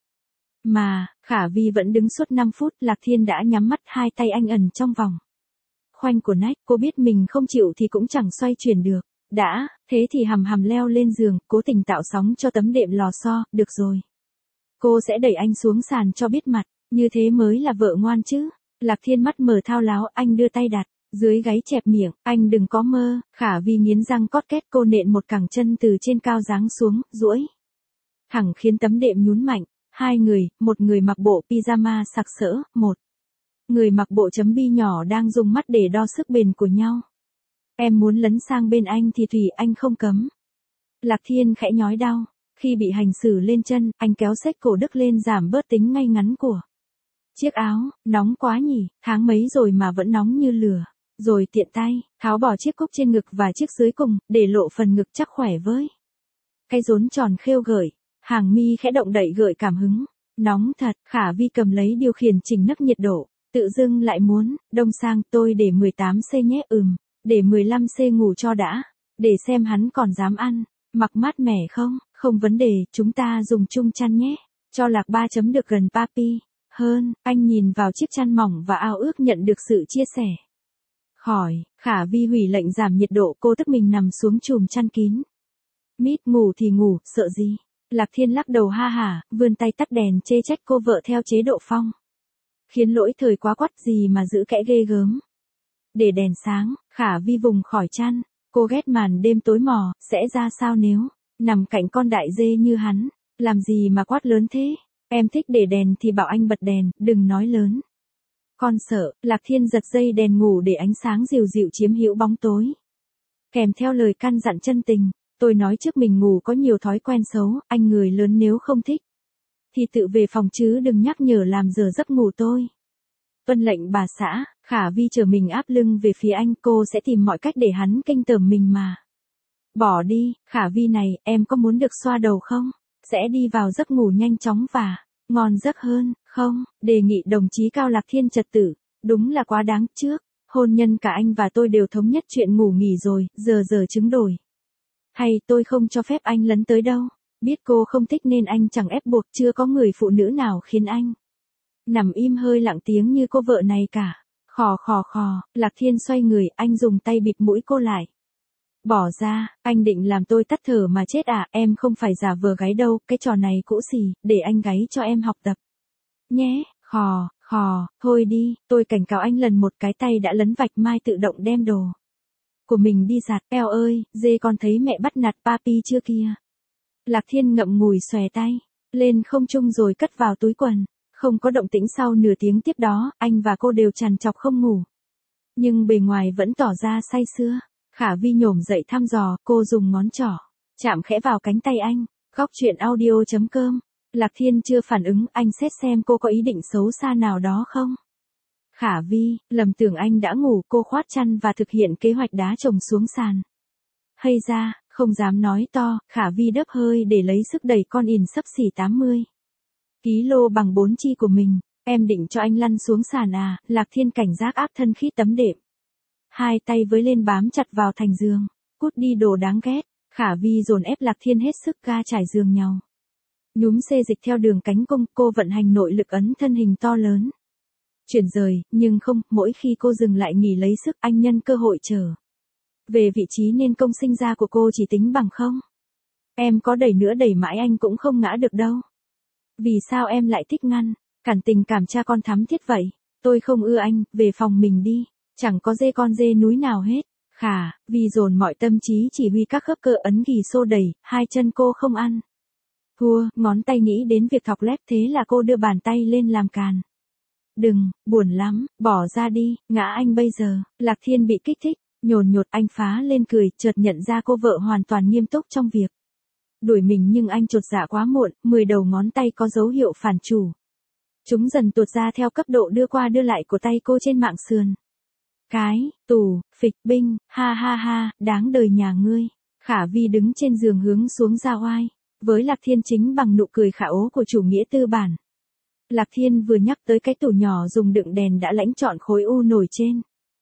Speaker 1: Mà, Khả Vi vẫn đứng suốt 5 phút, Lạc Thiên đã nhắm mắt, hai tay anh ẩn trong vòng khoanh của nách, cô biết mình không chịu thì cũng chẳng xoay chuyển được. Đã, thế thì hầm hầm leo lên giường, cố tình tạo sóng cho tấm đệm lò xo, được rồi. Cô sẽ đẩy anh xuống sàn cho biết mặt, như thế mới là vợ ngoan chứ. Lạc Thiên mắt mở thao láo, anh đưa tay đặt dưới gáy chẹp miệng, anh đừng có mơ. Khả Vi nghiến răng cót két, cô nện một cẳng chân từ trên cao giáng xuống, duỗi thẳng khiến tấm đệm nhún mạnh. Hai người, một người mặc bộ pyjama sặc sỡ, một người mặc bộ chấm bi nhỏ đang dùng mắt để đo sức bền của nhau. Em muốn lấn sang bên anh thì tùy, anh không cấm. Lạc Thiên khẽ nhói đau. Khi bị hành xử lên chân, anh kéo xếch cổ Đức lên giảm bớt tính ngay ngắn của chiếc áo. Nóng quá nhỉ, tháng mấy rồi mà vẫn nóng như lửa. Rồi tiện tay, tháo bỏ chiếc cúc trên ngực và chiếc dưới cùng, để lộ phần ngực chắc khỏe với. Cái rốn tròn khêu gợi, hàng mi khẽ động đậy gợi cảm hứng. Nóng thật, Khả Vi cầm lấy điều khiển chỉnh nấc nhiệt độ, tự dưng lại muốn, đông sang tôi để 18C nhé để 15C ngủ cho đã, để xem hắn còn dám ăn, mặc mát mẻ không, không vấn đề, chúng ta dùng chung chăn nhé, cho Lạc 3 chấm được gần papi, hơn, anh nhìn vào chiếc chăn mỏng và ao ước nhận được sự chia sẻ. Khỏi, Khả Vi hủy lệnh giảm nhiệt độ, cô tức mình nằm xuống chùm chăn kín. Mít ngủ thì ngủ, sợ gì? Lạc Thiên lắc đầu ha hả, vươn tay tắt đèn chê trách cô vợ theo chế độ phong. Khiến lỗi thời quá quắt gì mà giữ kẽ ghê gớm. Để đèn sáng, Khả Vi vùng khỏi chăn, cô ghét màn đêm tối mò, sẽ ra sao nếu nằm cạnh con đại dê như hắn, làm gì mà quát lớn thế? Em thích để đèn thì bảo anh bật đèn, đừng nói lớn. Con sợ, Lạc Thiên giật dây đèn ngủ để ánh sáng dịu dịu chiếm hữu bóng tối. Kèm theo lời căn dặn chân tình, tôi nói trước mình ngủ có nhiều thói quen xấu, anh người lớn nếu không thích thì tự về phòng chứ đừng nhắc nhở làm giờ giấc ngủ tôi. Tuân lệnh bà xã, Khả Vi trở mình áp lưng về phía anh, cô sẽ tìm mọi cách để hắn kinh tởm mình mà. Bỏ đi, Khả Vi này, em có muốn được xoa đầu không? Sẽ đi vào giấc ngủ nhanh chóng và ngon giấc hơn, không? Đề nghị đồng chí Cao Lạc Thiên trật tự, đúng là quá đáng, trước hôn nhân cả anh và tôi đều thống nhất chuyện ngủ nghỉ rồi, giờ chứng đổi. Hay tôi không cho phép anh lấn tới đâu. Biết cô không thích nên anh chẳng ép buộc, chưa có người phụ nữ nào khiến anh nằm im hơi lặng tiếng như cô vợ này cả. Khò khò khò, Lạc Thiên xoay người, anh dùng tay bịt mũi cô lại. Bỏ ra, anh định làm tôi tắt thở mà chết à, em không phải giả vờ gáy đâu, cái trò này cũ xì, để anh gáy cho em học tập. Nhé, khò, khò, thôi đi, tôi cảnh cáo anh lần một, cái tay đã lấn vạch mai tự động đem đồ của mình đi giặt. Eo ơi, dê con thấy mẹ bắt nạt papi chưa kia. Lạc Thiên ngậm ngùi xòe tay lên không trung rồi cất vào túi quần. Không có động tĩnh sau nửa tiếng tiếp đó, anh và cô đều trằn trọc không ngủ. Nhưng bề ngoài vẫn tỏ ra say sưa. Khả Vi nhổm dậy thăm dò, cô dùng ngón trỏ chạm khẽ vào cánh tay anh. Góc truyện audio.com. Lạc Thiên chưa phản ứng, anh xét xem cô có ý định xấu xa nào đó không. Khả Vi, lầm tưởng anh đã ngủ, cô khoát chăn và thực hiện kế hoạch đá chồng xuống sàn. Hay ra, không dám nói to, Khả Vi đớp hơi để lấy sức đẩy con ỉn xấp xỉ 80 kg bằng 4 chi của mình. Em định cho anh lăn xuống sàn à? Lạc Thiên cảnh giác áp thân khít tấm đệm. Hai tay với lên bám chặt vào thành giường. Cút đi đồ đáng ghét. Khả Vi dồn ép Lạc Thiên hết sức ga trải giường nhau. Nhúm xê dịch theo đường cánh cung, cô vận hành nội lực ấn thân hình to lớn. Chuyển rời, nhưng không, mỗi khi cô dừng lại nghỉ lấy sức, anh nhân cơ hội trở về vị trí nên công sinh ra của cô chỉ tính bằng không. Em có đẩy nữa đẩy mãi anh cũng không ngã được đâu. Vì sao em lại thích ngăn cản tình cảm cha con thắm thiết vậy? Tôi không ưa anh, về phòng mình đi. Chẳng có dê con dê núi nào hết. Khả Vi dồn mọi tâm trí chỉ huy các khớp cơ ấn ghì xô đẩy, hai chân cô không ăn thua, ngón tay nghĩ đến việc thọc lép, thế là cô đưa bàn tay lên làm càn. Đừng, buồn lắm, bỏ ra đi, ngã anh bây giờ. Lạc Thiên bị kích thích, nhồn nhột, anh phá lên cười, chợt nhận ra cô vợ hoàn toàn nghiêm túc trong việc đuổi mình, nhưng anh chột dạ quá muộn, 10 đầu ngón tay có dấu hiệu phản chủ. Chúng dần tuột ra theo cấp độ đưa qua đưa lại của tay cô trên mạng sườn. Cái, tù, phịch, binh, ha ha ha, đáng đời nhà ngươi. Khả Vi đứng trên giường hướng xuống ra oai, với Lạc Thiên chính bằng nụ cười khả ố của chủ nghĩa tư bản. Lạc Thiên vừa nhắc tới cái tủ nhỏ dùng đựng đèn đã lãnh trọn khối u nổi trên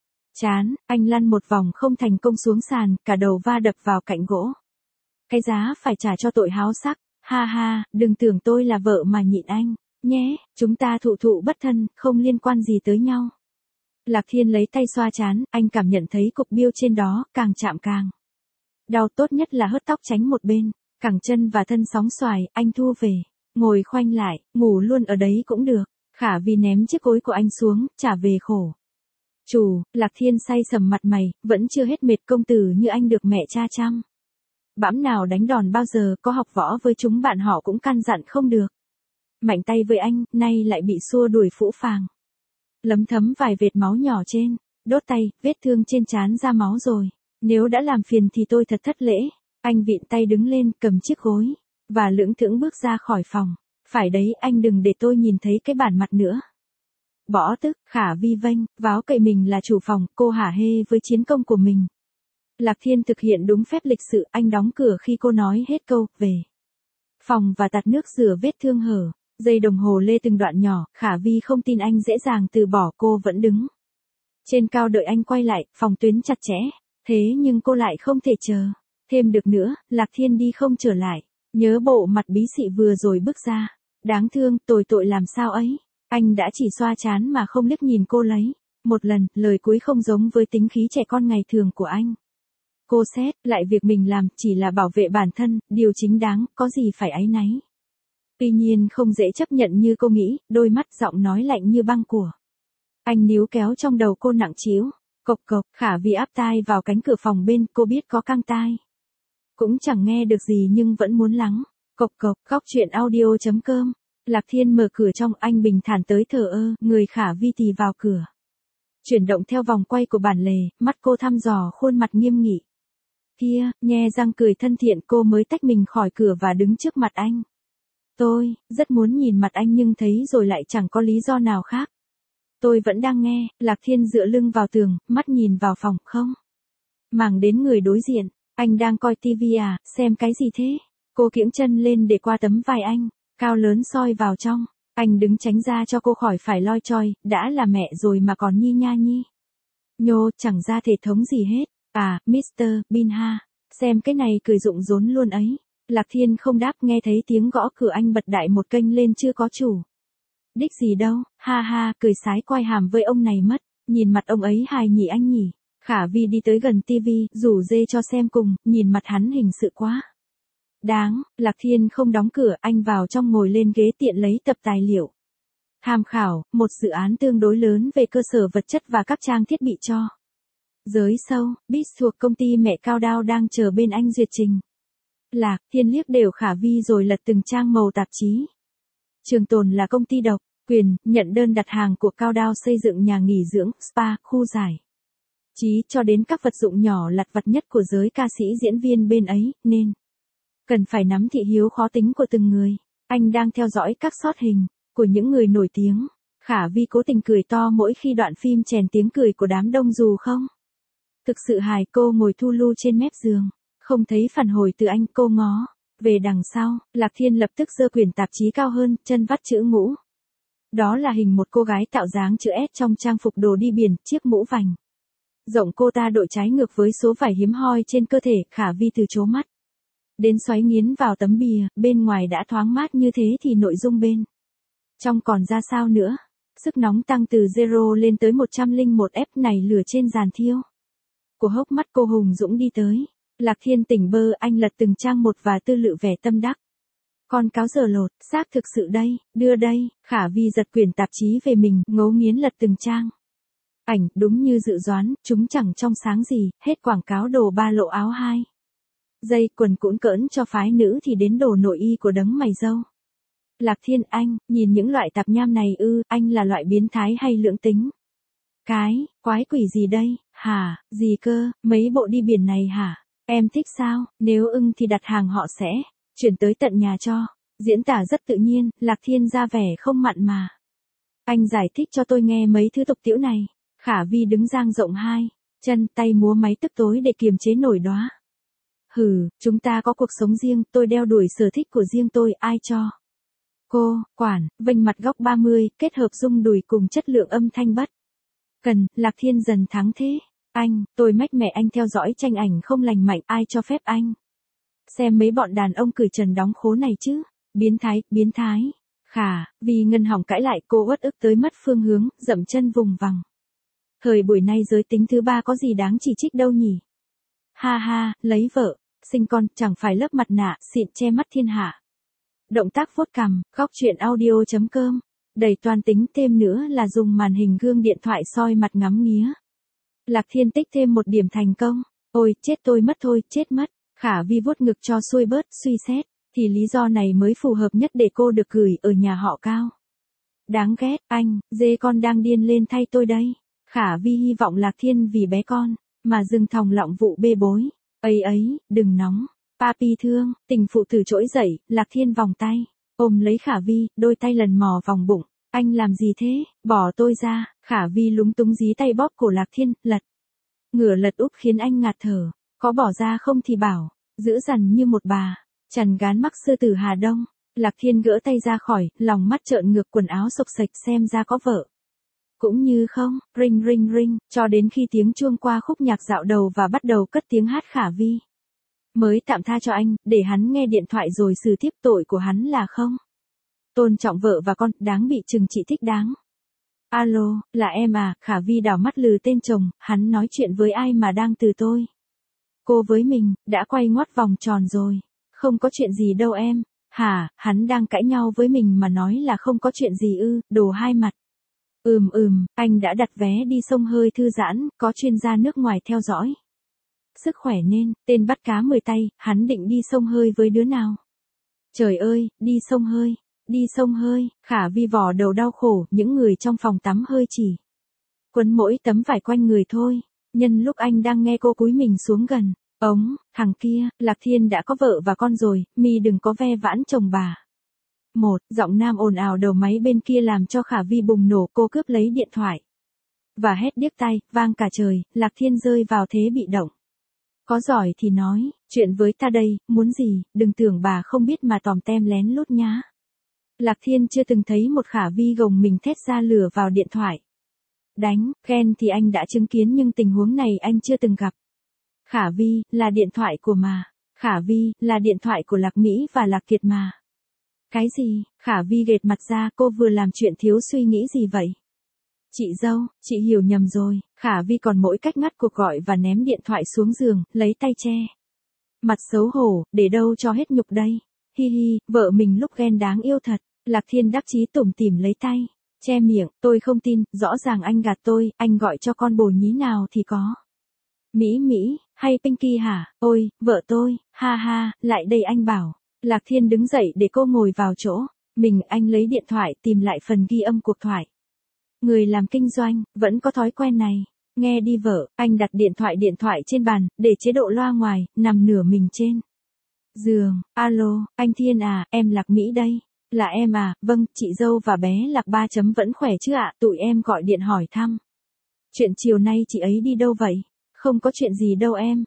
Speaker 1: chán, anh lăn một vòng không thành công xuống sàn, cả đầu va đập vào cạnh gỗ. Cái giá phải trả cho tội háo sắc, ha ha, đừng tưởng tôi là vợ mà nhịn anh, nhé, chúng ta thụ thụ bất thân, không liên quan gì tới nhau. Lạc Thiên lấy tay xoa chán, anh cảm nhận thấy cục biêu trên đó, càng chạm càng đau, tốt nhất là hớt tóc tránh một bên, cẳng chân và thân sóng xoài, anh thu về, ngồi khoanh lại, ngủ luôn ở đấy cũng được. Khả Vi ném chiếc gối của anh xuống, trả về khổ chủ. Lạc Thiên say sầm mặt mày, vẫn chưa hết mệt, công tử như anh được mẹ cha chăm bẵm nào đánh đòn bao giờ, có học võ với chúng bạn họ cũng căn dặn không được mạnh tay với anh, nay lại bị xua đuổi phũ phàng. Lấm thấm vài vệt máu nhỏ trên đốt tay, vết thương trên trán ra máu rồi. Nếu đã làm phiền thì tôi thật thất lễ. Anh vịn tay đứng lên, cầm chiếc gối và lững thững bước ra khỏi phòng. Phải đấy, anh đừng để tôi nhìn thấy cái bản mặt nữa. bỏ tức, Khả Vi vênh, váo cậy mình là chủ phòng, cô hả hê với chiến công của mình. Lạc Thiên thực hiện đúng phép lịch sự, anh đóng cửa khi cô nói hết câu, về phòng và tạt nước rửa vết thương hở. Giây đồng hồ lê từng đoạn nhỏ, Khả Vi không tin anh dễ dàng từ bỏ, cô vẫn đứng trên cao đợi anh quay lại, phòng tuyến chặt chẽ. Thế nhưng cô lại không thể chờ thêm được nữa, Lạc Thiên đi không trở lại. Nhớ bộ mặt bí xị vừa rồi bước ra. Đáng thương, tội làm sao ấy. Anh đã chỉ xoa chán mà không liếc nhìn cô lấy. Một lần, lời cuối không giống với tính khí trẻ con ngày thường của anh. Cô xét lại việc mình làm chỉ là bảo vệ bản thân, điều chính đáng, có gì phải áy náy. Tuy nhiên không dễ chấp nhận như cô nghĩ, đôi mắt giọng nói lạnh như băng của anh níu kéo trong đầu cô nặng trĩu. Cộc cộc, Khả Vi áp tai vào cánh cửa phòng bên, cô biết có căng tai. Cũng chẳng nghe được gì nhưng vẫn muốn lắng. Cộc cộc, góc chuyện audio.com. Lạc Thiên mở cửa trong, anh bình thản tới thờ ơ, người Khả Vi tì vào cửa. Chuyển động theo vòng quay của bản lề, mắt cô thăm dò khuôn mặt nghiêm nghị. Kia, nhe răng cười thân thiện, cô mới tách mình khỏi cửa và đứng trước mặt anh. Tôi rất muốn nhìn mặt anh nhưng thấy rồi lại chẳng có lý do nào khác. Tôi vẫn đang nghe. Lạc Thiên dựa lưng vào tường, mắt nhìn vào phòng, không màng đến người đối diện. Anh đang coi tivi à, xem cái gì thế? Cô kiễng chân lên để qua tấm vai anh, cao lớn soi vào trong. Anh đứng tránh ra cho cô khỏi phải loi choi, đã là mẹ rồi mà còn nhi nha nhi. Nhô, chẳng ra thể thống gì hết. À, Mr. Bean ha, xem cái này cười rụng rốn luôn ấy. Lạc Thiên không đáp, nghe thấy tiếng gõ cửa anh bật đại một kênh lên chưa có chủ. Đích gì đâu, ha ha, cười sái quai hàm với ông này mất, nhìn mặt ông ấy hài nhỉ anh nhỉ. Khả Vi đi tới gần tivi, rủ dê cho xem cùng, nhìn mặt hắn hình sự quá đáng. Lạc Thiên không đóng cửa, anh vào trong ngồi lên ghế tiện lấy tập tài liệu tham khảo, một dự án tương đối lớn về cơ sở vật chất và các trang thiết bị cho giới sâu. Biz thuộc công ty mẹ Cao Đao đang chờ bên anh duyệt trình. Lạc Thiên liếc đều Khả Vi rồi lật từng trang màu tạp chí. Trường Tồn là công ty độc quyền, nhận đơn đặt hàng của Cao Đao xây dựng nhà nghỉ dưỡng, spa, khu giải trí cho đến các vật dụng nhỏ lặt vặt nhất của giới ca sĩ diễn viên bên ấy, nên cần phải nắm thị hiếu khó tính của từng người. Anh đang theo dõi các shot hình của những người nổi tiếng. Khả Vi cố tình cười to mỗi khi đoạn phim chèn tiếng cười của đám đông dù không thực sự hài. Cô ngồi thu lu trên mép giường, không thấy phản hồi từ anh. Cô ngó về đằng sau, Lạc Thiên lập tức giơ quyển tạp chí cao hơn, chân vắt chữ ngũ. Đó là hình một cô gái tạo dáng chữ S trong trang phục đồ đi biển, chiếc mũ vành rộng cô ta đội trái ngược với số vải hiếm hoi trên cơ thể. Khả Vi từ chố mắt đến xoáy nghiến vào tấm bìa, bên ngoài đã thoáng mát như thế thì nội dung bên trong còn ra sao nữa. Sức nóng tăng từ 0 lên tới 101 F này lửa trên giàn thiêu của hốc mắt cô hùng dũng đi tới. Lạc Thiên tỉnh bơ, anh lật từng trang một và tư lự vẻ tâm đắc. Con cáo giờ lột, xác thực sự đây, đưa đây. Khả Vi giật quyển tạp chí về mình, ngấu nghiến lật từng trang. Ảnh, đúng như dự đoán, chúng chẳng trong sáng gì, hết quảng cáo đồ ba lộ áo 2 giây, quần cũn cỡn cho phái nữ thì đến đồ nội y của đấng mày râu. Lạc Thiên, anh, nhìn những loại tạp nham này anh là loại biến thái hay lưỡng tính? Cái, quái quỷ gì đây, hả, gì cơ, mấy bộ đi biển này hả? Em thích sao, nếu ưng thì đặt hàng họ sẽ chuyển tới tận nhà cho. Diễn tả rất tự nhiên, Lạc Thiên ra vẻ không mặn mà. Anh giải thích cho tôi nghe mấy thứ tục tĩu này. Khả Vi đứng dang rộng hai chân, tay múa máy tức tối để kiềm chế nổi đóa. Hừ, chúng ta có cuộc sống riêng, tôi đeo đuổi sở thích của riêng tôi, ai cho cô quản. Vênh mặt góc 30, kết hợp rung đùi cùng chất lượng âm thanh bất cần. Lạc Thiên dần thắng thế. Anh, tôi mách mẹ anh theo dõi tranh ảnh không lành mạnh, ai cho phép anh xem mấy bọn đàn ông cởi trần đóng khố này chứ? Biến thái. Khả Vi ngân hỏng cãi lại, cô uất ức tới mất phương hướng, dậm chân vùng vằng. Thời buổi nay giới tính thứ ba có gì đáng chỉ trích đâu nhỉ? Ha ha, lấy vợ, sinh con, chẳng phải lớp mặt nạ, xịn che mắt thiên hạ. Động tác vuốt cằm, góc chuyện audio.com. Đầy toan tính, thêm nữa là dùng màn hình gương điện thoại soi mặt ngắm nghía. Lạc Thiên tích thêm một điểm thành công. Ôi, chết tôi mất thôi, chết mất. Khả Vi vuốt ngực cho xuôi bớt, suy xét. Thì lý do này mới phù hợp nhất để cô được gửi ở nhà họ Cao. Đáng ghét, anh, dê con đang điên lên thay tôi đây. Khả Vi hy vọng Lạc Thiên vì bé con mà dừng thòng lọng vụ bê bối. Ấy, đừng nóng. Papi thương, tình phụ từ trỗi dậy, Lạc Thiên vòng tay ôm lấy Khả Vi, đôi tay lần mò vòng bụng. Anh làm gì thế, bỏ tôi ra, Khả Vi lúng túng dí tay bóp cổ Lạc Thiên, lật. Ngửa lật úp khiến anh ngạt thở, có bỏ ra không thì bảo, giữ dằn như một bà, chằn gán mắc sư tử Hà Đông. Lạc Thiên gỡ tay ra khỏi, lòng mắt trợn ngược quần áo xộc xệch xem ra có vợ. Cũng như không, ring ring ring, cho đến khi tiếng chuông qua khúc nhạc dạo đầu và bắt đầu cất tiếng hát Khả Vi. Mới tạm tha cho anh, để hắn nghe điện thoại rồi xử tiếp tội của hắn là không. Tôn trọng vợ và con, đáng bị trừng trị thích đáng. Alo, là em à, Khả Vi đảo mắt lừ tên chồng, hắn nói chuyện với ai mà đang từ tôi. Cô với mình, đã quay ngoắt vòng tròn rồi. Không có chuyện gì đâu em. Hả, hắn đang cãi nhau với mình mà nói là không có chuyện gì ư, đồ hai mặt. Anh đã đặt vé đi xông hơi thư giãn, có chuyên gia nước ngoài theo dõi. Sức khỏe nên, tên bắt cá 10 tay, hắn định đi xông hơi với đứa nào? Trời ơi, đi xông hơi. Đi xông hơi, Khả Vi vò đầu đau khổ, những người trong phòng tắm hơi chỉ quấn mỗi tấm vải quanh người thôi. Nhân lúc anh đang nghe cô cúi mình xuống gần, thằng kia, Lạc Thiên đã có vợ và con rồi, mi đừng có ve vãn chồng bà. Giọng nam ồn ào đầu máy bên kia làm cho Khả Vi bùng nổ, cô cướp lấy điện thoại. Và hét điếc tai, vang cả trời, Lạc Thiên rơi vào thế bị động. Có giỏi thì nói, chuyện với ta đây, muốn gì, đừng tưởng bà không biết mà tòm tem lén lút nhá. Lạc Thiên chưa từng thấy một Khả Vi gồng mình thét ra lửa vào điện thoại. Đánh, ghen thì anh đã chứng kiến nhưng tình huống này anh chưa từng gặp. Khả Vi, là điện thoại của mà. Khả Vi, là điện thoại của Lạc Mỹ và Lạc Kiệt mà. Cái gì, Khả Vi gệt mặt ra, cô vừa làm chuyện thiếu suy nghĩ gì vậy? Chị dâu, chị hiểu nhầm rồi, Khả Vi còn mỗi cách ngắt cuộc gọi và ném điện thoại xuống giường, lấy tay che. Mặt xấu hổ, để đâu cho hết nhục đây. Hi hi, vợ mình lúc ghen đáng yêu thật. Lạc Thiên đắc chí tủm tỉm lấy tay che miệng, tôi không tin, rõ ràng anh gạt tôi, anh gọi cho con bồ nhí nào thì có. Mỹ, hay Pinky hả? Ôi, vợ tôi, ha ha, lại đây anh bảo. Lạc Thiên đứng dậy để cô ngồi vào chỗ, anh lấy điện thoại tìm lại phần ghi âm cuộc thoại. Người làm kinh doanh, vẫn có thói quen này. Nghe đi vợ, anh đặt điện thoại trên bàn, để chế độ loa ngoài, nằm nửa mình trên giường. Alo, anh Thiên à, em Lạc Mỹ đây. Là em à, vâng, chị dâu và bé Lạc 3 vẫn khỏe chứ ạ, tụi em gọi điện hỏi thăm. Chuyện chiều nay chị ấy đi đâu vậy? Không có chuyện gì đâu em.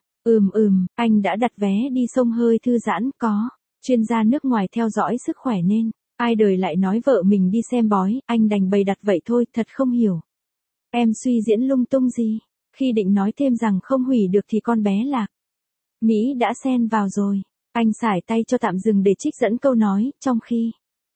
Speaker 1: Anh đã đặt vé đi xông hơi thư giãn, có chuyên gia nước ngoài theo dõi sức khỏe nên, ai đời lại nói vợ mình đi xem bói, anh đành bày đặt vậy thôi, thật không hiểu. Em suy diễn lung tung gì? Khi định nói thêm rằng không hủy được thì con bé Lạc Mỹ đã xen vào rồi. Anh xải tay cho tạm dừng để trích dẫn câu nói, trong khi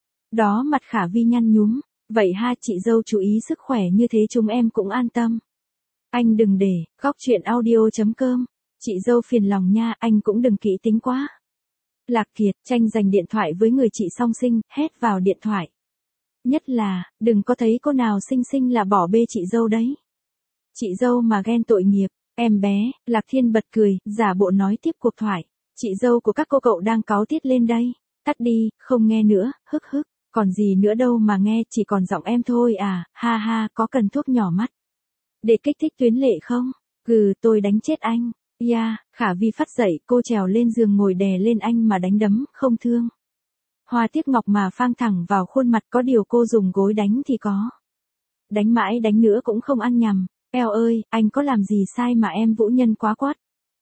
Speaker 1: đó mặt Khả Vi nhăn nhúm. Vậy ha, chị dâu chú ý sức khỏe như thế chúng em cũng an tâm. Anh đừng để, góc chuyện audio.com. Chị dâu phiền lòng nha, anh cũng đừng kỹ tính quá. Lạc Kiệt, tranh giành điện thoại với người chị song sinh, hét vào điện thoại. Nhất là, đừng có thấy cô nào xinh xinh là bỏ bê chị dâu đấy. Chị dâu mà ghen tội nghiệp, em bé, Lạc Thiên bật cười, giả bộ nói tiếp cuộc thoại. Chị dâu của các cô cậu đang cáu tiết lên đây. Tắt đi, không nghe nữa, hức. Còn gì nữa đâu mà nghe, chỉ còn giọng em thôi à, ha ha, có cần thuốc nhỏ mắt để kích thích tuyến lệ không? Tôi đánh chết anh. Khả Vi phát dậy, cô trèo lên giường ngồi đè lên anh mà đánh đấm, không thương. Hoa tiếc ngọc mà phang thẳng vào khuôn mặt, có điều cô dùng gối đánh thì có. Đánh mãi đánh nữa cũng không ăn nhầm. Eo ơi, anh có làm gì sai mà em vũ nhân quá quát.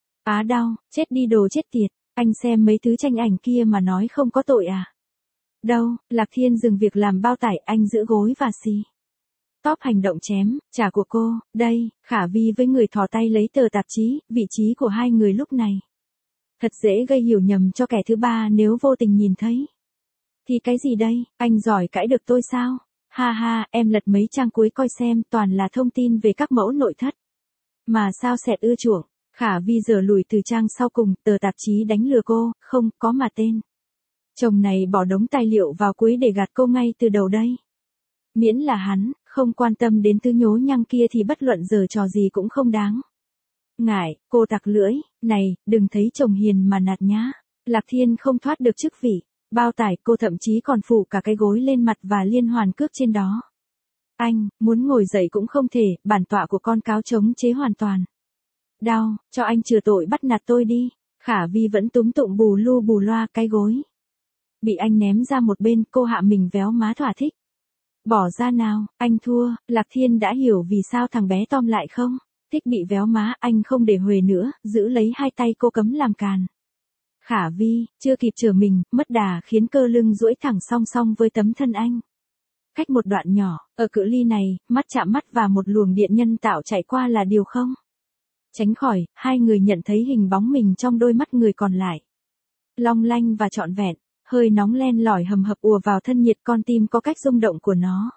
Speaker 1: Á đau, chết đi đồ chết tiệt, anh xem mấy thứ tranh ảnh kia mà nói không có tội à? Đâu, Lạc Thiên dừng việc làm bao tải, anh giữ gối và xì top hành động chém, trả của cô, đây, Khả Vi với người thò tay lấy tờ tạp chí, vị trí của hai người lúc này. Thật dễ gây hiểu nhầm cho kẻ thứ ba nếu vô tình nhìn thấy. Thì cái gì đây, anh giỏi cãi được tôi sao? Ha ha, em lật mấy trang cuối coi xem, toàn là thông tin về các mẫu nội thất. Mà sao sẹt ưa chuộng, Khả Vi giờ lùi từ trang sau cùng, tờ tạp chí đánh lừa cô, không có mà tên. Chồng này bỏ đống tài liệu vào cuối để gạt cô ngay từ đầu đây. Miễn là hắn, không quan tâm đến thứ nhố nhăng kia thì bất luận giở trò gì cũng không đáng ngại, cô tặc lưỡi, này, đừng thấy chồng hiền mà nạt nhá. Lạc Thiên không thoát được chức vị, bao tải, cô thậm chí còn phủ cả cái gối lên mặt và liên hoàn cước trên đó. Anh, muốn ngồi dậy cũng không thể, bản tọa của con cáo chống chế hoàn toàn. Đau, cho anh chừa tội bắt nạt tôi đi. Khả Vi vẫn túm tụng bù lu bù loa cái gối. Bị anh ném ra một bên, cô hạ mình véo má thỏa thích. Bỏ ra nào, anh thua, Lạc Thiên đã hiểu vì sao thằng bé Tom lại không thích bị véo má, anh không để huề nữa, giữ lấy hai tay cô cấm làm càn. Khả Vi, chưa kịp chở mình, mất đà khiến cơ lưng duỗi thẳng song song với tấm thân anh. Cách một đoạn nhỏ, ở cự ly này, mắt chạm mắt và một luồng điện nhân tạo chạy qua là điều không tránh khỏi, hai người nhận thấy hình bóng mình trong đôi mắt người còn lại. Long lanh và trọn vẹn, hơi nóng len lỏi hầm hập ùa vào thân nhiệt con tim có cách rung động của nó.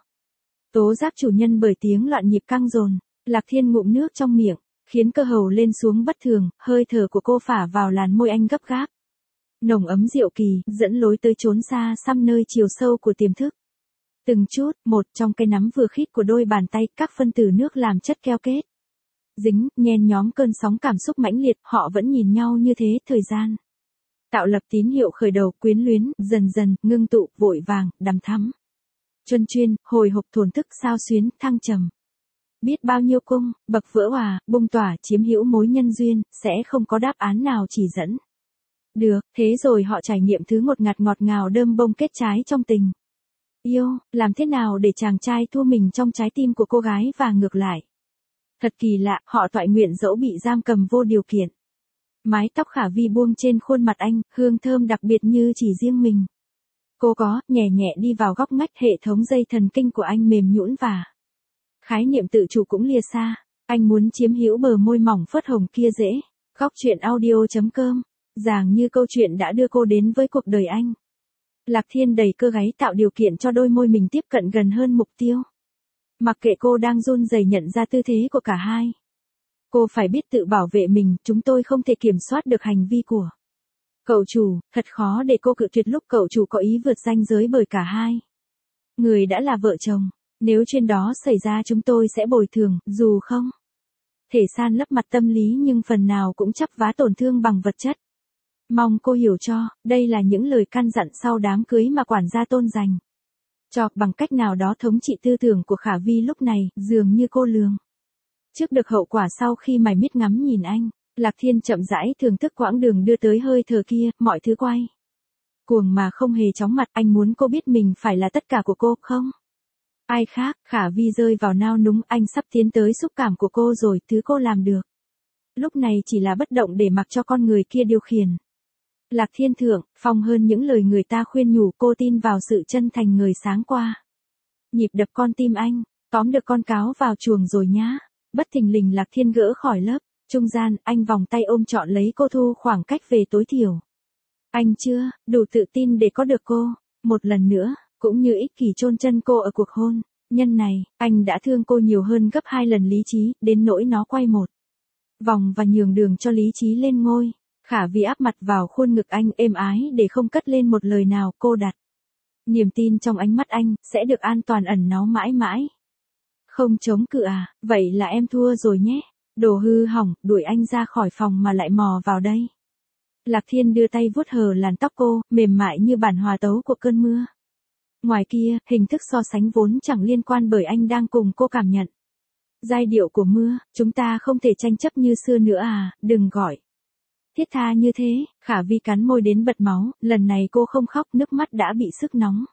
Speaker 1: Tố giác chủ nhân bởi tiếng loạn nhịp căng dồn, Lạc Thiên ngụm nước trong miệng, khiến cơ hầu lên xuống bất thường, hơi thở của cô phả vào làn môi anh gấp gáp. Nồng ấm diệu kỳ, dẫn lối tới chốn xa xăm nơi chiều sâu của tiềm thức. Từng chút, một trong cái nắm vừa khít của đôi bàn tay, các phân tử nước làm chất keo kết. Dính, nhen nhóm cơn sóng cảm xúc mãnh liệt, họ vẫn nhìn nhau như thế, thời gian. Tạo lập tín hiệu khởi đầu, quyến luyến, dần dần, ngưng tụ, vội vàng, đắm thắm. Chuân chuyên, hồi hộp thổn thức sao xuyến, thăng trầm. Biết bao nhiêu cung, bậc vỡ hòa, bung tỏa, chiếm hữu mối nhân duyên, sẽ không có đáp án nào chỉ dẫn. Được, thế rồi họ trải nghiệm thứ ngọt ngào đơm bông kết trái trong tình. Yêu, làm thế nào để chàng trai thu mình trong trái tim của cô gái và ngược lại. Thật kỳ lạ, họ toại nguyện dẫu bị giam cầm vô điều kiện. Mái tóc Khả Vi buông trên khuôn mặt anh, hương thơm đặc biệt như chỉ riêng mình. Cô có, nhẹ nhẹ đi vào góc ngách, hệ thống dây thần kinh của anh mềm nhũn và khái niệm tự chủ cũng lìa xa. Anh muốn chiếm hữu bờ môi mỏng phớt hồng kia dễ. Góc truyện audio.com. Dường như câu chuyện đã đưa cô đến với cuộc đời anh. Lạc Thiên đẩy cơ gáy tạo điều kiện cho đôi môi mình tiếp cận gần hơn mục tiêu. Mặc kệ cô đang run rẩy nhận ra tư thế của cả hai. Cô phải biết tự bảo vệ mình, chúng tôi không thể kiểm soát được hành vi của cậu chủ, thật khó để cô cự tuyệt lúc cậu chủ có ý vượt ranh giới bởi cả hai. Người đã là vợ chồng, nếu chuyện đó xảy ra chúng tôi sẽ bồi thường, dù không thể san lấp mặt tâm lý nhưng phần nào cũng chắp vá tổn thương bằng vật chất. Mong cô hiểu cho, đây là những lời căn dặn sau đám cưới mà quản gia Tôn dành cho, bằng cách nào đó thống trị tư tưởng của Khả Vi lúc này, dường như cô lường trước được hậu quả sau khi mải miết ngắm nhìn anh. Lạc Thiên chậm rãi thưởng thức quãng đường đưa tới hơi thở kia, mọi thứ quay cuồng mà không hề chóng mặt, anh muốn cô biết mình phải là tất cả của cô, không ai khác. Khả Vi rơi vào nao núng, anh sắp tiến tới xúc cảm của cô rồi, thứ cô làm được lúc này chỉ là bất động để mặc cho con người kia điều khiển. Lạc Thiên thượng, phong hơn những lời người ta khuyên nhủ, cô tin vào sự chân thành người sáng qua. Nhịp đập con tim anh, tóm được con cáo vào chuồng rồi nhá. Bất thình lình Lạc Thiên gỡ khỏi lớp trung gian, anh vòng tay ôm trọn lấy cô, thu khoảng cách về tối thiểu. Anh chưa đủ tự tin để có được cô một lần nữa, cũng như ích kỷ chôn chân cô ở cuộc hôn nhân này. Anh đã thương cô nhiều hơn gấp 2 lần lý trí, đến nỗi nó quay một vòng và nhường đường cho lý trí lên ngôi. Khả Vi áp mặt vào khuôn ngực anh êm ái để không cất lên một lời nào, cô đặt niềm tin trong ánh mắt anh, sẽ được an toàn ẩn náu mãi mãi. Không chống cự à, vậy là em thua rồi nhé. Đồ hư hỏng, đuổi anh ra khỏi phòng mà lại mò vào đây. Lạc Thiên đưa tay vuốt hờ làn tóc cô, mềm mại như bản hòa tấu của cơn mưa. Ngoài kia, hình thức so sánh vốn chẳng liên quan bởi anh đang cùng cô cảm nhận giai điệu của mưa. Chúng ta không thể tranh chấp như xưa nữa à, đừng gọi thiết tha như thế. Khả Vi cắn môi đến bật máu, lần này cô không khóc, nước mắt đã bị sức nóng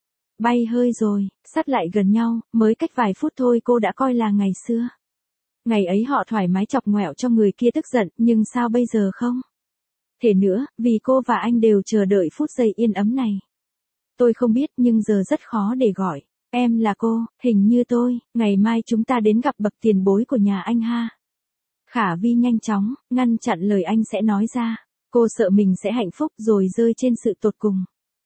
Speaker 1: bay hơi rồi. Sát lại gần nhau, mới cách vài phút thôi cô đã coi là ngày xưa. Ngày ấy họ thoải mái chọc ngoẹo cho người kia tức giận, nhưng sao bây giờ không thể nữa, vì cô và anh đều chờ đợi phút giây yên ấm này. Tôi không biết nhưng giờ rất khó để gọi em là cô, hình như tôi, ngày mai chúng ta đến gặp bậc tiền bối của nhà anh ha. Khả Vi nhanh chóng ngăn chặn lời anh sẽ nói ra. Cô sợ mình sẽ hạnh phúc rồi rơi trên sự tột cùng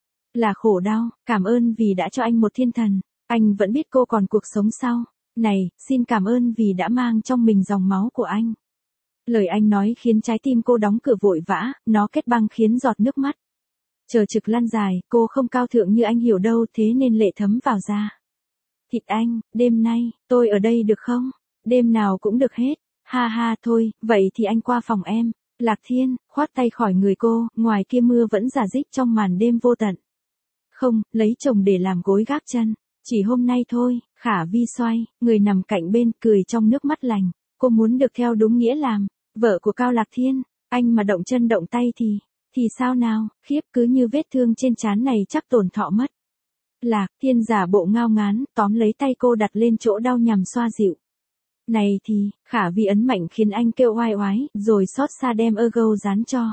Speaker 1: là khổ đau. Cảm ơn vì đã cho anh một thiên thần. Anh vẫn biết cô còn cuộc sống sau này, xin cảm ơn vì đã mang trong mình dòng máu của anh. Lời anh nói khiến trái tim cô đóng cửa vội vã, nó kết băng khiến giọt nước mắt chờ trực lăn dài. Cô không cao thượng như anh hiểu đâu, thế nên lệ thấm vào da thịt anh. Đêm nay, tôi ở đây được không? Đêm nào cũng được hết. Ha ha, thôi, vậy thì anh qua phòng em. Lạc Thiên khoát tay khỏi người cô, ngoài kia mưa vẫn rả rích trong màn đêm vô tận. Không, lấy chồng để làm gối gác chân. Chỉ hôm nay thôi. Khả Vi xoay, người nằm cạnh bên, cười trong nước mắt lành. Cô muốn được theo đúng nghĩa làm vợ của Cao Lạc Thiên. Anh mà động chân động tay thì sao nào, khiếp, cứ như vết thương trên trán này chắc tổn thọ mất. Lạc Thiên giả bộ ngao ngán, tóm lấy tay cô đặt lên chỗ đau nhằm xoa dịu. Này thì, Khả Vi ấn mạnh khiến anh kêu oai oái, rồi xót xa đem ơ dán cho.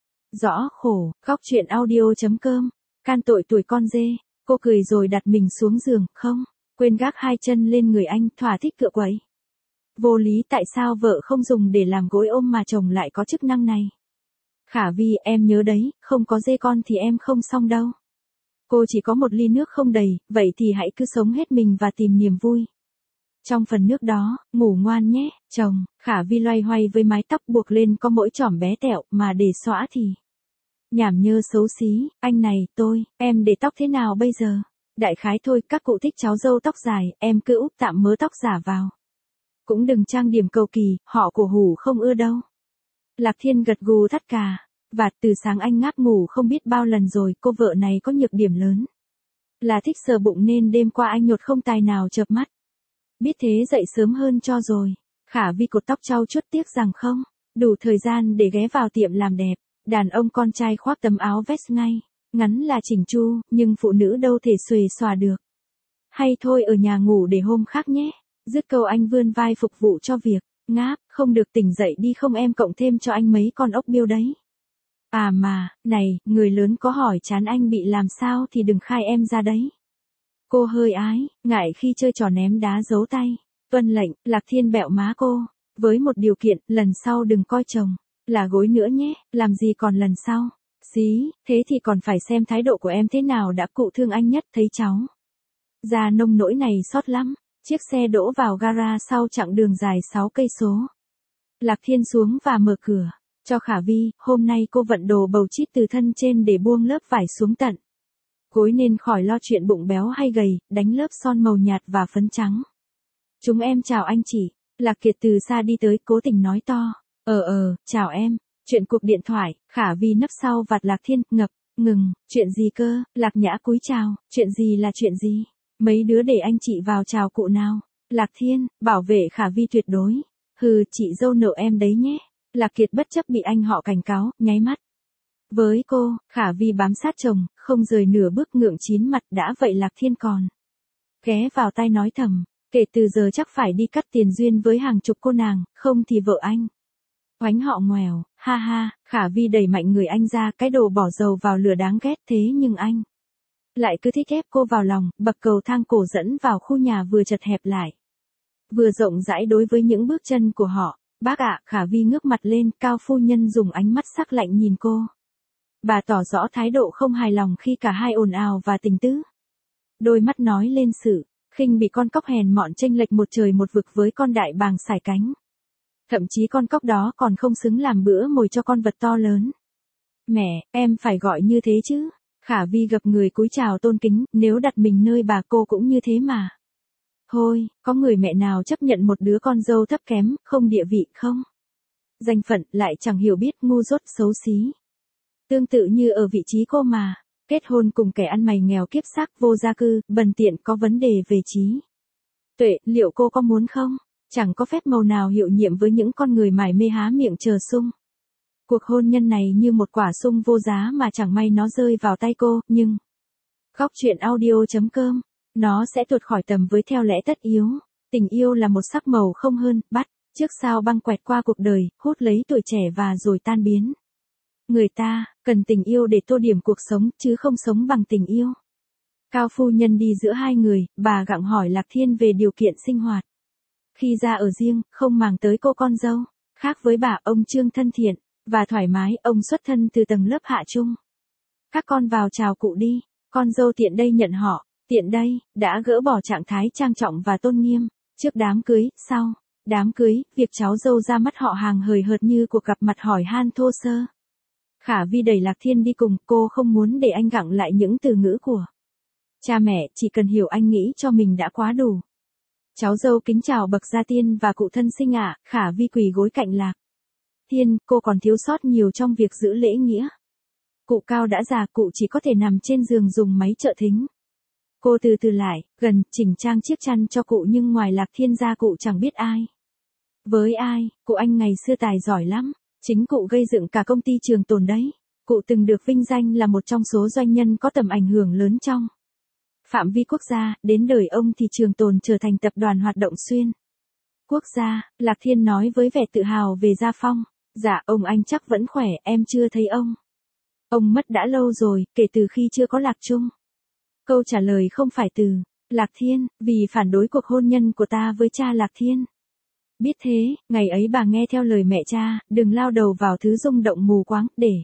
Speaker 1: Rõ khổ, góc chuyện audio.com, can tội tuổi con dê, cô cười rồi đặt mình xuống giường, không, quên gác hai chân lên người anh, thỏa thích cựa quậy. Vô lý tại sao vợ không dùng để làm gối ôm mà chồng lại có chức năng này? Khả Vi, em nhớ đấy, không có dê con thì em không xong đâu. Cô chỉ có một ly nước không đầy, vậy thì hãy cứ sống hết mình và tìm niềm vui. Trong phần nước đó, ngủ ngoan nhé, chồng. Khả Vi loay hoay với mái tóc buộc lên có mỗi chỏm bé tẹo, mà để xõa thì nhảm nhơ xấu xí. Anh này, em để tóc thế nào bây giờ? Đại khái thôi, các cụ thích cháu dâu tóc dài, em cứ úp tạm mớ tóc giả vào. Cũng đừng trang điểm cầu kỳ, họ cổ hủ không ưa đâu. Lạc Thiên gật gù thắt cà. Và từ sáng anh ngáp ngủ không biết bao lần rồi, cô vợ này có nhược điểm lớn. Là thích sờ bụng nên đêm qua anh nhột không tài nào chợp mắt. Biết thế dậy sớm hơn cho rồi. Khả Vi cột tóc trau chuốt tiếc rằng không đủ thời gian để ghé vào tiệm làm đẹp. Đàn ông con trai khoác tấm áo vest ngay, ngắn là chỉnh chu, nhưng phụ nữ đâu thể xuề xòa được. Hay thôi ở nhà ngủ để hôm khác nhé. Dứt câu anh vươn vai phục vụ cho việc. Ngáp, không được tỉnh dậy đi không em cộng thêm cho anh mấy con ốc biêu đấy. À mà, này, người lớn có hỏi chán anh bị làm sao thì đừng khai em ra đấy. Cô hơi ái, ngại khi chơi trò ném đá giấu tay. Tuân lệnh, Lạc Thiên bẹo má cô. Với một điều kiện, lần sau đừng coi chồng là gối nữa nhé, làm gì còn lần sau. Xí, thế thì còn phải xem thái độ của em thế nào đã. Cụ thương anh nhất thấy cháu ra nông nỗi này xót lắm. Chiếc xe đỗ vào gara sau chặng đường dài 6 cây số. Lạc Thiên xuống và mở cửa cho Khả Vi. Hôm nay cô vận đồ bầu chít từ thân trên để buông lớp vải xuống tận gối nên khỏi lo chuyện bụng béo hay gầy, đánh lớp son màu nhạt và phấn trắng. Chúng em chào anh chị. Lạc Kiệt từ xa đi tới cố tình nói to. Chào em. Chuyện cuộc điện thoại. Khả Vi nấp sau vạt Lạc Thiên, ngừng, chuyện gì cơ? Lạc Nhã cúi chào, chuyện gì là chuyện gì? Mấy đứa để anh chị vào chào cụ nào. Lạc Thiên, bảo vệ Khả Vi tuyệt đối. Hừ, chị dâu nợ em đấy nhé. Lạc Kiệt bất chấp bị anh họ cảnh cáo, nháy mắt với cô. Khả Vi bám sát chồng, không rời nửa bước, ngượng chín mặt. Đã vậy Lạc Thiên còn ghé vào tai nói thầm, kể từ giờ chắc phải đi cắt tiền duyên với hàng chục cô nàng, không thì vợ anh oánh họ ngoèo. Ha ha. Khả Vi đẩy mạnh người anh ra, cái đồ bỏ dầu vào lửa đáng ghét thế nhưng anh lại cứ thích ép cô vào lòng. Bậc cầu thang cổ dẫn vào khu nhà vừa chật hẹp lại, vừa rộng rãi đối với những bước chân của họ. Bác ạ. Khả Vi ngước mặt lên, Cao phu nhân dùng ánh mắt sắc lạnh nhìn cô. Bà tỏ rõ thái độ không hài lòng khi cả hai ồn ào và tình tứ. Đôi mắt nói lên sự khinh bỉ con cóc hèn mọn chênh lệch một trời một vực với con đại bàng sải cánh. Thậm chí con cóc đó còn không xứng làm bữa mồi cho con vật to lớn. Mẹ, em phải gọi như thế chứ. Khả Vi gập người cúi chào tôn kính, nếu đặt mình nơi bà cô cũng như thế mà. Thôi, có người mẹ nào chấp nhận một đứa con dâu thấp kém, không địa vị không? Danh phận lại chẳng hiểu biết, ngu dốt xấu xí. Tương tự như ở vị trí cô mà, kết hôn cùng kẻ ăn mày nghèo kiếp xác, vô gia cư, bần tiện, có vấn đề về trí tuệ, liệu cô có muốn không? Chẳng có phép màu nào hiệu nhiệm với những con người mải mê há miệng chờ sung. Cuộc hôn nhân này như một quả sung vô giá mà chẳng may nó rơi vào tay cô, nhưng góc chuyện audio.com, nó sẽ tuột khỏi tầm với theo lẽ tất yếu. Tình yêu là một sắc màu không hơn, bắt chiếc sao băng quẹt qua cuộc đời, hút lấy tuổi trẻ và rồi tan biến. Người ta cần tình yêu để tô điểm cuộc sống, chứ không sống bằng tình yêu. Cao phu nhân đi giữa hai người, bà gặng hỏi Lạc Thiên về điều kiện sinh hoạt. Khi ra ở riêng, không màng tới cô con dâu. Khác với bà, ông Trương thân thiện và thoải mái, ông xuất thân từ tầng lớp hạ trung. Các con vào chào cụ đi, con dâu tiện đây nhận họ, tiện đây, đã gỡ bỏ trạng thái trang trọng và tôn nghiêm. Trước đám cưới, sau đám cưới, việc cháu dâu ra mắt họ hàng hời hợt như cuộc gặp mặt hỏi han thô sơ. Khả Vi đẩy Lạc Thiên đi cùng, cô không muốn để anh gặng lại những từ ngữ của cha mẹ, chỉ cần hiểu anh nghĩ cho mình đã quá đủ. Cháu dâu kính chào bậc gia tiên và cụ thân sinh ạ. Khả Vi quỳ gối cạnh Lạc Thiên, cô còn thiếu sót nhiều trong việc giữ lễ nghĩa. Cụ Cao đã già, cụ chỉ có thể nằm trên giường dùng máy trợ thính. Cô từ từ lại, gần, chỉnh trang chiếc chăn cho cụ, nhưng ngoài Lạc Thiên ra cụ chẳng biết ai. Với ai, cụ anh ngày xưa tài giỏi lắm. Chính cụ gây dựng cả công ty Trường Tồn đấy. Cụ từng được vinh danh là một trong số doanh nhân có tầm ảnh hưởng lớn trong Phạm vi quốc gia, đến đời ông thì trường tồn trở thành tập đoàn hoạt động xuyên quốc gia, Lạc Thiên nói với vẻ tự hào về gia phong. Dạ, ông anh chắc vẫn khỏe, em chưa thấy ông. Ông mất đã lâu rồi, kể từ khi chưa có Lạc Trung. Câu trả lời không phải từ Lạc Thiên, vì phản đối cuộc hôn nhân của ta với cha Lạc Thiên. Biết thế, ngày ấy bà nghe theo lời mẹ cha, đừng lao đầu vào thứ rung động mù quáng, để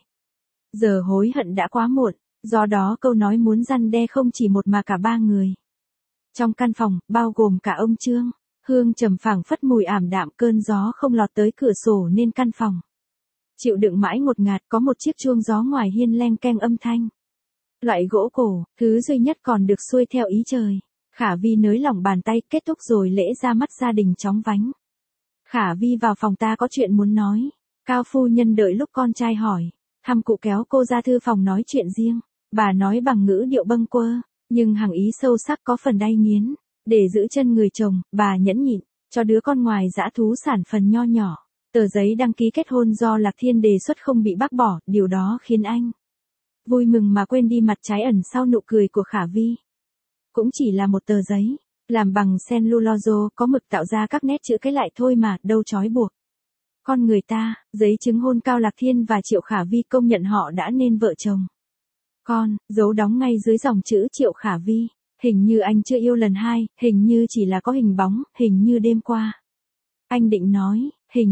Speaker 1: giờ hối hận đã quá muộn. Do đó câu nói muốn răn đe không chỉ một mà cả ba người. Trong căn phòng, bao gồm cả ông Trương, hương trầm phảng phất mùi ảm đạm, cơn gió không lọt tới cửa sổ nên căn phòng chịu đựng mãi ngột ngạt. Có một chiếc chuông gió ngoài hiên leng keng âm thanh. Loại gỗ cổ, thứ duy nhất còn được xuôi theo ý trời. Khả Vi nới lỏng bàn tay, kết thúc rồi lễ ra mắt gia đình chóng vánh. Khả Vi vào phòng, ta có chuyện muốn nói. Cao phu nhân đợi lúc con trai hỏi. Hăm cụ kéo cô ra thư phòng nói chuyện riêng. Bà nói bằng ngữ điệu bâng quơ, nhưng hàng ý sâu sắc có phần đay nghiến. Để giữ chân người chồng, bà nhẫn nhịn, cho đứa con ngoài dã thú sản phần nho nhỏ. Tờ giấy đăng ký kết hôn do Lạc Thiên đề xuất không bị bác bỏ, điều đó khiến anh vui mừng mà quên đi mặt trái ẩn sau nụ cười của Khả Vi. Cũng chỉ là một tờ giấy, làm bằng cellulose, có mực tạo ra các nét chữ cái lại thôi mà, đâu trói buộc con người ta. Giấy chứng hôn Cao Lạc Thiên và Triệu Khả Vi công nhận họ đã nên vợ chồng. Con, dấu đóng ngay dưới dòng chữ Triệu Khả Vi. Hình như anh chưa yêu lần hai, hình như chỉ là có hình bóng, hình như đêm qua. Anh định nói,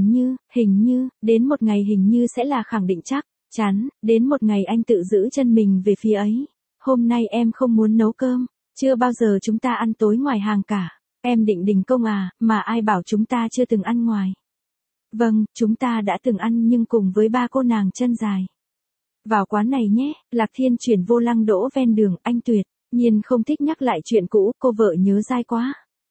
Speaker 1: hình như, đến một ngày hình như sẽ là khẳng định chắc chắn, đến một ngày anh tự giữ chân mình về phía ấy. Hôm nay em không muốn nấu cơm, chưa bao giờ chúng ta ăn tối ngoài hàng cả. Em định đình công à, mà ai bảo chúng ta chưa từng ăn ngoài. Vâng, chúng ta đã từng ăn nhưng cùng với ba cô nàng chân dài. Vào quán này nhé. Lạc Thiên chuyển vô lăng đỗ ven đường, anh tuyệt nhiên không thích nhắc lại chuyện cũ, cô vợ nhớ dai quá.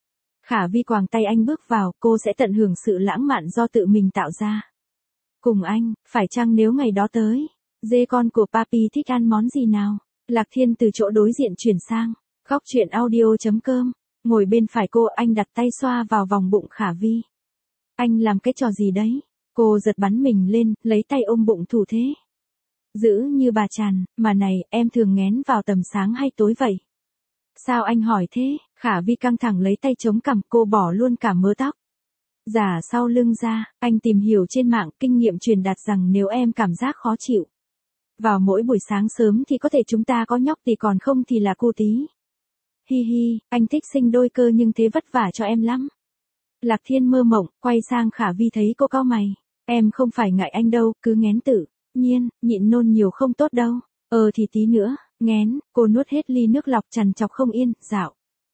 Speaker 1: Khả Vi quàng tay anh bước vào, cô sẽ tận hưởng sự lãng mạn do tự mình tạo ra. Cùng anh, phải chăng nếu ngày đó tới, dê con của Papi thích ăn món gì nào? Lạc Thiên từ chỗ đối diện chuyển sang, góc chuyện audio.com, ngồi bên phải cô, anh đặt tay xoa vào vòng bụng Khả Vi. Anh làm cái trò gì đấy? Cô giật bắn mình lên, lấy tay ôm bụng thủ thế. Giữ như bà Tràn, mà này, em thường nghén vào tầm sáng hay tối vậy? Sao anh hỏi thế? Khả Vi căng thẳng lấy tay chống cằm, cô bỏ luôn cả mớ tóc giả sau lưng ra. Anh tìm hiểu trên mạng, kinh nghiệm truyền đạt rằng nếu em cảm giác khó chịu vào mỗi buổi sáng sớm thì có thể chúng ta có nhóc thì còn không thì là cô tí. Hi hi, anh thích sinh đôi cơ nhưng thế vất vả cho em lắm. Lạc Thiên mơ mộng, quay sang Khả Vi thấy cô cau mày. Em không phải ngại anh đâu, cứ nghén tự nhiên, nhịn nôn nhiều không tốt đâu. Thì tí nữa, nghén, cô nuốt hết ly nước lọc trằn trọc không yên, dạo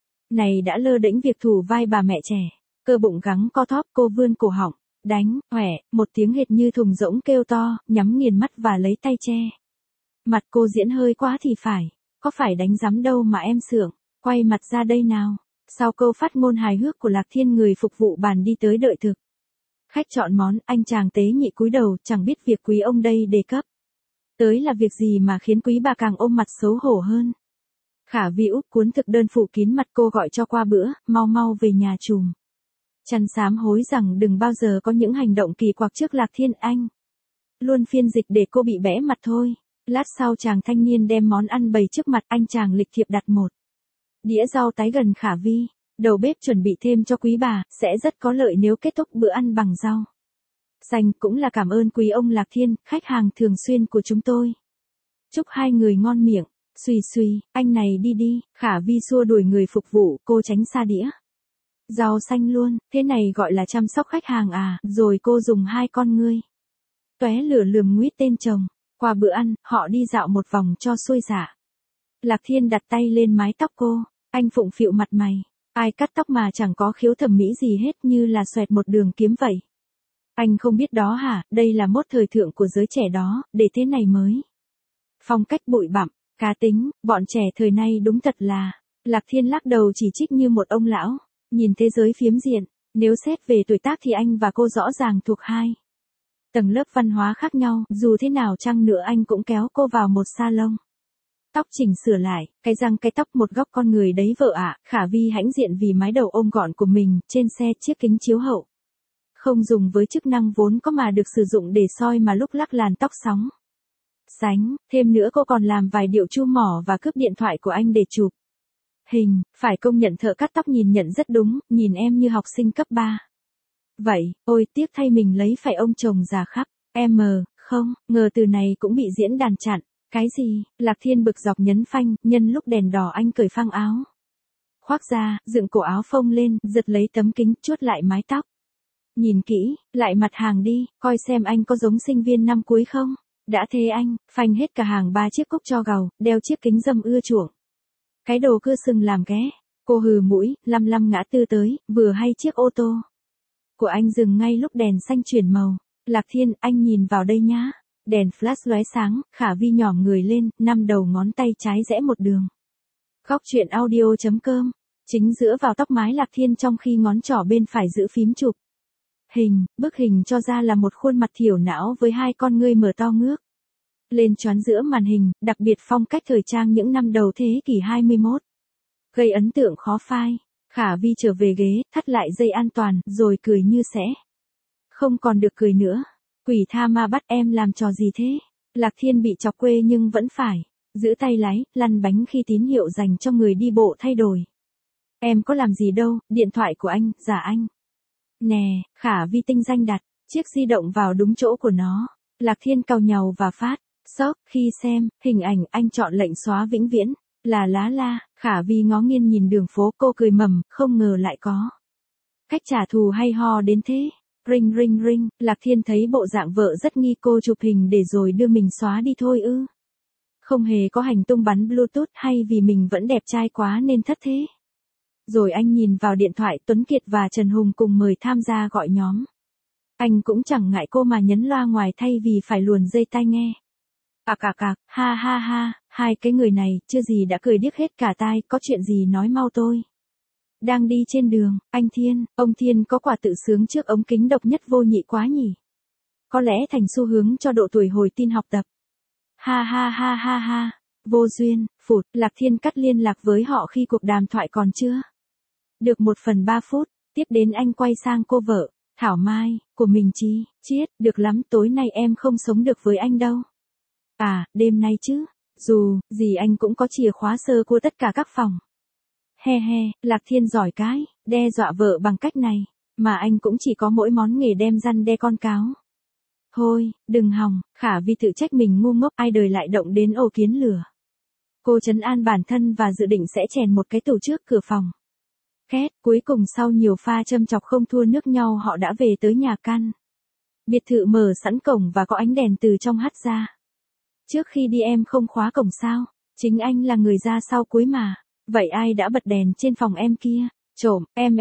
Speaker 1: này đã lơ đễnh việc thủ vai bà mẹ trẻ. Cơ bụng gắng co thóp, cô vươn cổ họng, đánh, hoẻ, một tiếng hệt như thùng rỗng kêu to, nhắm nghiền mắt và lấy tay che mặt. Cô diễn hơi quá thì phải, có phải đánh rắm đâu mà em sượng, quay mặt ra đây nào. Sau câu phát ngôn hài hước của Lạc Thiên, người phục vụ bàn đi tới đợi thực khách chọn món. Anh chàng tế nhị cúi đầu, chẳng biết việc quý ông đây đề cấp tới là việc gì mà khiến quý bà càng ôm mặt xấu hổ hơn. Khả Vi úp cuốn thực đơn phủ kín mặt, cô gọi cho qua bữa, mau mau về nhà chùm chăn sám hối rằng đừng bao giờ có những hành động kỳ quặc trước Lạc Thiên. Anh luôn phiên dịch để cô bị bẽ mặt thôi. Lát sau chàng thanh niên đem món ăn bày trước mặt, anh chàng lịch thiệp đặt một đĩa rau tái gần Khả Vi. Đầu bếp chuẩn bị thêm cho quý bà, sẽ rất có lợi nếu kết thúc bữa ăn bằng rau xanh. Cũng là cảm ơn quý ông Lạc Thiên, khách hàng thường xuyên của chúng tôi. Chúc hai người ngon miệng. Xùy xùy, anh này đi đi. Khả Vi xua đuổi người phục vụ, cô tránh xa đĩa rau xanh luôn. Thế này gọi là chăm sóc khách hàng à? Rồi cô dùng hai con ngươi tóe lửa lườm nguýt tên chồng. Qua bữa ăn, họ đi dạo một vòng cho xuôi dạ. Lạc Thiên đặt tay lên mái tóc cô. Anh phụng phịu mặt mày. Ai cắt tóc mà chẳng có khiếu thẩm mỹ gì hết, như là xoẹt một đường kiếm vậy. Anh không biết đó hả? Đây là mốt thời thượng của giới trẻ đó, để thế này mới phong cách bụi bặm, cá tính, bọn trẻ thời nay đúng thật là. Lạc Thiên lắc đầu chỉ trích như một ông lão. Nhìn thế giới phiếm diện, nếu xét về tuổi tác thì anh và cô rõ ràng thuộc hai tầng lớp văn hóa khác nhau. Dù thế nào chăng nữa anh cũng kéo cô vào một salon tóc chỉnh sửa lại, cái răng cái tóc một góc con người đấy vợ ạ. Khả Vi hãnh diện vì mái đầu ôm gọn của mình. Trên xe chiếc kính chiếu hậu không dùng với chức năng vốn có mà được sử dụng để soi mà lúc lắc làn tóc sóng sánh. Thêm nữa cô còn làm vài điệu chu mỏ và cướp điện thoại của anh để chụp Hình, phải công nhận thợ cắt tóc nhìn nhận rất đúng, nhìn em như học sinh cấp 3. Vậy, ôi tiếc thay mình lấy phải ông chồng già khắc. Không, ngờ từ này cũng bị diễn đàn chặn. Cái gì, Lạc Thiên bực dọc nhấn phanh, nhân lúc đèn đỏ anh cởi phăng áo. Khoác ra, dựng cổ áo phông lên, giật lấy tấm kính, chuốt lại mái tóc. Nhìn kỹ, lại mặt hàng đi, coi xem anh có giống sinh viên năm cuối không. Đã thế anh, phanh hết cả hàng 3 chiếc cúc cho gầu, đeo chiếc kính râm ưa chuộng. Cái đồ cưa sừng làm ké. Cô hừ mũi, lăm ngã tư tới, vừa hay chiếc ô tô của anh dừng ngay lúc đèn xanh chuyển màu. Lạc Thiên, anh nhìn vào đây nhá. Đèn flash lóe sáng, Khả Vi nhỏm người lên, 5 đầu ngón tay trái rẽ một đường. Góc truyện audio.com. Chính giữa vào tóc mái Lạc Thiên trong khi ngón trỏ bên phải giữ phím chụp. Hình, bức hình cho ra là một khuôn mặt thiểu não với hai con ngươi mở to ngước lên choán giữa màn hình, đặc biệt phong cách thời trang những năm đầu thế kỷ 21. Gây ấn tượng khó phai. Khả Vi trở về ghế, thắt lại dây an toàn, rồi cười như sẽ không còn được cười nữa. Quỷ tha ma bắt em làm trò gì thế? Lạc Thiên bị chọc quê nhưng vẫn phải giữ tay lái, lăn bánh khi tín hiệu dành cho người đi bộ thay đổi. Em có làm gì đâu, điện thoại của anh, giả anh. Nè, Khả Vi tinh danh đặt chiếc di động vào đúng chỗ của nó. Lạc Thiên cau nhàu và phát sốc khi xem hình ảnh anh chọn lệnh xóa vĩnh viễn. Là lá la, Khả Vi ngó nghiêng nhìn đường phố, cô cười mầm, không ngờ lại có cách trả thù hay ho đến thế. Ring ring ring, Lạc Thiên thấy bộ dạng vợ rất nghi, cô chụp hình để rồi đưa mình xóa đi thôi ư? Không hề có hành tung bắn Bluetooth hay vì mình vẫn đẹp trai quá nên thất thế? Rồi anh nhìn vào điện thoại, Tuấn Kiệt và Trần Hùng cùng mời tham gia gọi nhóm. Anh cũng chẳng ngại cô mà nhấn loa ngoài thay vì phải luồn dây tai nghe. Ha ha ha, hai cái người này, chưa gì đã cười điếc hết cả tai, có chuyện gì nói mau tôi. Đang đi trên đường, anh Thiên, ông Thiên có quả tự sướng trước ống kính độc nhất vô nhị quá nhỉ. Có lẽ thành xu hướng cho độ tuổi hồi tin học tập. Ha ha ha ha ha, vô duyên, phụt, Lạc Thiên cắt liên lạc với họ khi cuộc đàm thoại còn chưa được 1/3 phút, tiếp đến anh quay sang cô vợ, Thảo Mai, của mình Chi, Chiết, được lắm, tối nay em không sống được với anh đâu. À, đêm nay chứ, dù gì anh cũng có chìa khóa sơ của tất cả các phòng. He he, Lạc Thiên giỏi cái, đe dọa vợ bằng cách này, mà anh cũng chỉ có mỗi món nghề đem răn đe con cáo. Thôi, đừng hòng, Khả Vi tự trách mình ngu ngốc, ai đời lại động đến ổ kiến lửa. Cô trấn an bản thân và dự định sẽ chèn một cái tủ trước cửa phòng. Két, cuối cùng sau nhiều pha châm chọc không thua nước nhau họ đã về tới nhà căn. Biệt thự mở sẵn cổng và có ánh đèn từ trong hắt ra. Trước khi đi em không khóa cổng sao? Chính anh là người ra sau cuối mà. Vậy ai đã bật đèn trên phòng em kia? Trộm, em.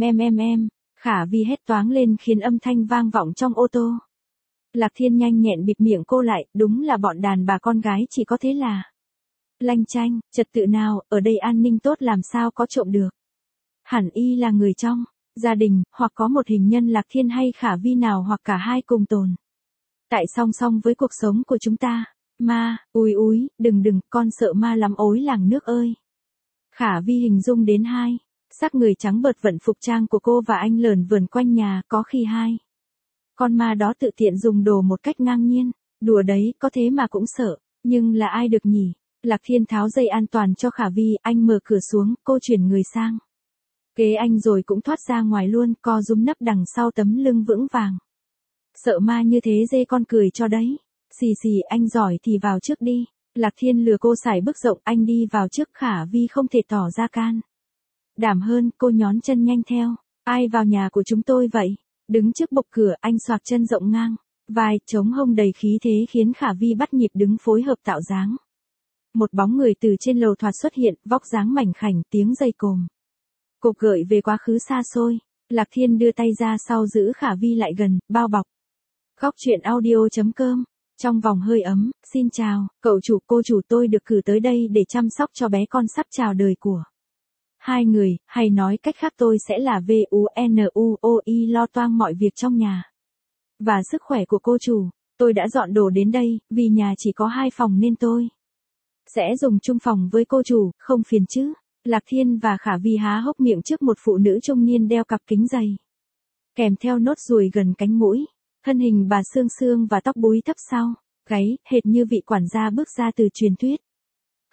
Speaker 1: Khả Vi hét toáng lên khiến âm thanh vang vọng trong ô tô. Lạc Thiên nhanh nhẹn bịt miệng cô lại, đúng là bọn đàn bà con gái chỉ có thế là lanh chanh, trật tự nào, ở đây an ninh tốt làm sao có trộm được. Hẳn y là người trong gia đình, hoặc có một hình nhân Lạc Thiên hay Khả Vi nào hoặc cả hai cùng tồn tại song song với cuộc sống của chúng ta. Ma, úi, đừng, con sợ ma lắm ối làng nước ơi. Khả Vi hình dung đến hai xác người trắng bợt vận phục trang của cô và anh lởn vởn quanh nhà, có khi hai con ma đó tự tiện dùng đồ một cách ngang nhiên. Đùa đấy, có thế mà cũng sợ, nhưng là ai được nhỉ? Lạc Thiên tháo dây an toàn cho Khả Vi, anh mở cửa xuống, cô chuyển người sang ghế anh rồi cũng thoát ra ngoài luôn, co rúm nấp đằng sau tấm lưng vững vàng. Sợ ma như thế dê con cười cho đấy. Xì, anh giỏi thì vào trước đi. Lạc Thiên lừa cô sải bước rộng, anh đi vào trước, Khả Vi không thể tỏ ra can đảm hơn, cô nhón chân nhanh theo. Ai vào nhà của chúng tôi vậy? Đứng trước bục cửa, anh xoạc chân rộng ngang vai, chống hông đầy khí thế khiến Khả Vi bắt nhịp đứng phối hợp tạo dáng. Một bóng người từ trên lầu thoạt xuất hiện, vóc dáng mảnh khảnh, tiếng giày cồm cộp gợi về quá khứ xa xôi. Lạc Thiên đưa tay ra sau giữ Khả Vi lại gần, bao bọc. Góc truyện audio.com. Trong vòng hơi ấm, xin chào, cậu chủ, cô chủ, tôi được cử tới đây để chăm sóc cho bé con sắp chào đời của hai người, hay nói cách khác tôi sẽ là VUNUOI, lo toang mọi việc trong nhà và sức khỏe của cô chủ. Tôi đã dọn đồ đến đây, vì nhà chỉ có 2 phòng nên tôi sẽ dùng chung phòng với cô chủ, không phiền chứ. Lạc Thiên và Khả Vi há hốc miệng trước một phụ nữ trung niên đeo cặp kính dày, kèm theo nốt ruồi gần cánh mũi, thân hình bà xương xương và tóc búi thấp sau gáy, hệt như vị quản gia bước ra từ truyền thuyết.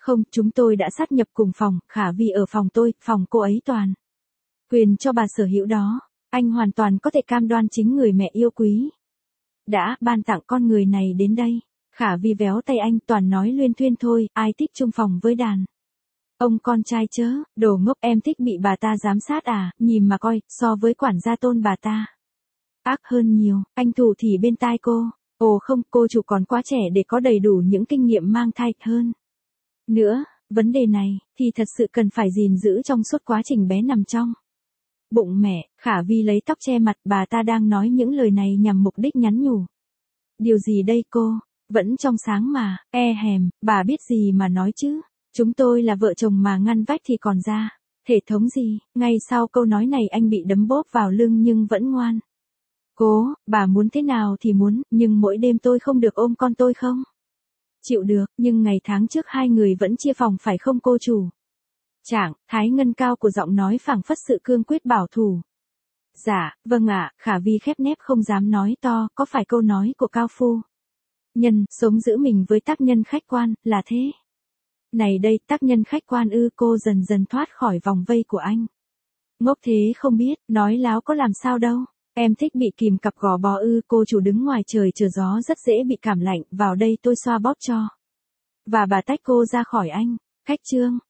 Speaker 1: Không, chúng tôi đã sát nhập cùng phòng, Khả Vi ở phòng tôi, phòng cô ấy toàn. Quyền cho bà sở hữu đó, anh hoàn toàn có thể cam đoan chính người mẹ yêu quý. Đã ban tặng con người này đến đây. Khả Vi véo tay anh, toàn nói luyên thuyên thôi, ai thích chung phòng với đàn. Ông con trai chớ, đồ ngốc, em thích bị bà ta giám sát à, nhìn mà coi, so với quản gia tôn bà ta. Ác hơn nhiều, anh thủ thì bên tai cô. Ồ không, cô chủ còn quá trẻ để có đầy đủ những kinh nghiệm mang thai hơn. Nữa, vấn đề này, thì thật sự cần phải gìn giữ trong suốt quá trình bé nằm trong bụng mẹ. Khả Vi lấy tóc che mặt, bà ta đang nói những lời này nhằm mục đích nhắn nhủ. Điều gì đây cô? Vẫn trong sáng mà, hèm, bà biết gì mà nói chứ? Chúng tôi là vợ chồng mà ngăn vách thì còn ra. Hệ thống gì? Ngay sau câu nói này anh bị đấm bóp vào lưng nhưng vẫn ngoan. Cô, bà muốn thế nào thì muốn, nhưng mỗi đêm tôi không được ôm con tôi không? Chịu được, nhưng ngày tháng trước hai người vẫn chia phòng phải không cô chủ? Trạng thái ngân cao của giọng nói phảng phất sự cương quyết bảo thủ. Dạ, vâng ạ, Khả Vi khép nép không dám nói to, có phải câu nói của cao phu nhân, sống giữ mình với tác nhân khách quan, là thế. Này đây, tác nhân khách quan ư, cô dần dần thoát khỏi vòng vây của anh. Ngốc thế không biết, nói láo có làm sao đâu. Em thích bị kìm cặp gò bó ư, cô chủ đứng ngoài trời chờ gió rất dễ bị cảm lạnh, vào đây tôi xoa bóp cho. Và bà tách cô ra khỏi anh. Khách trương,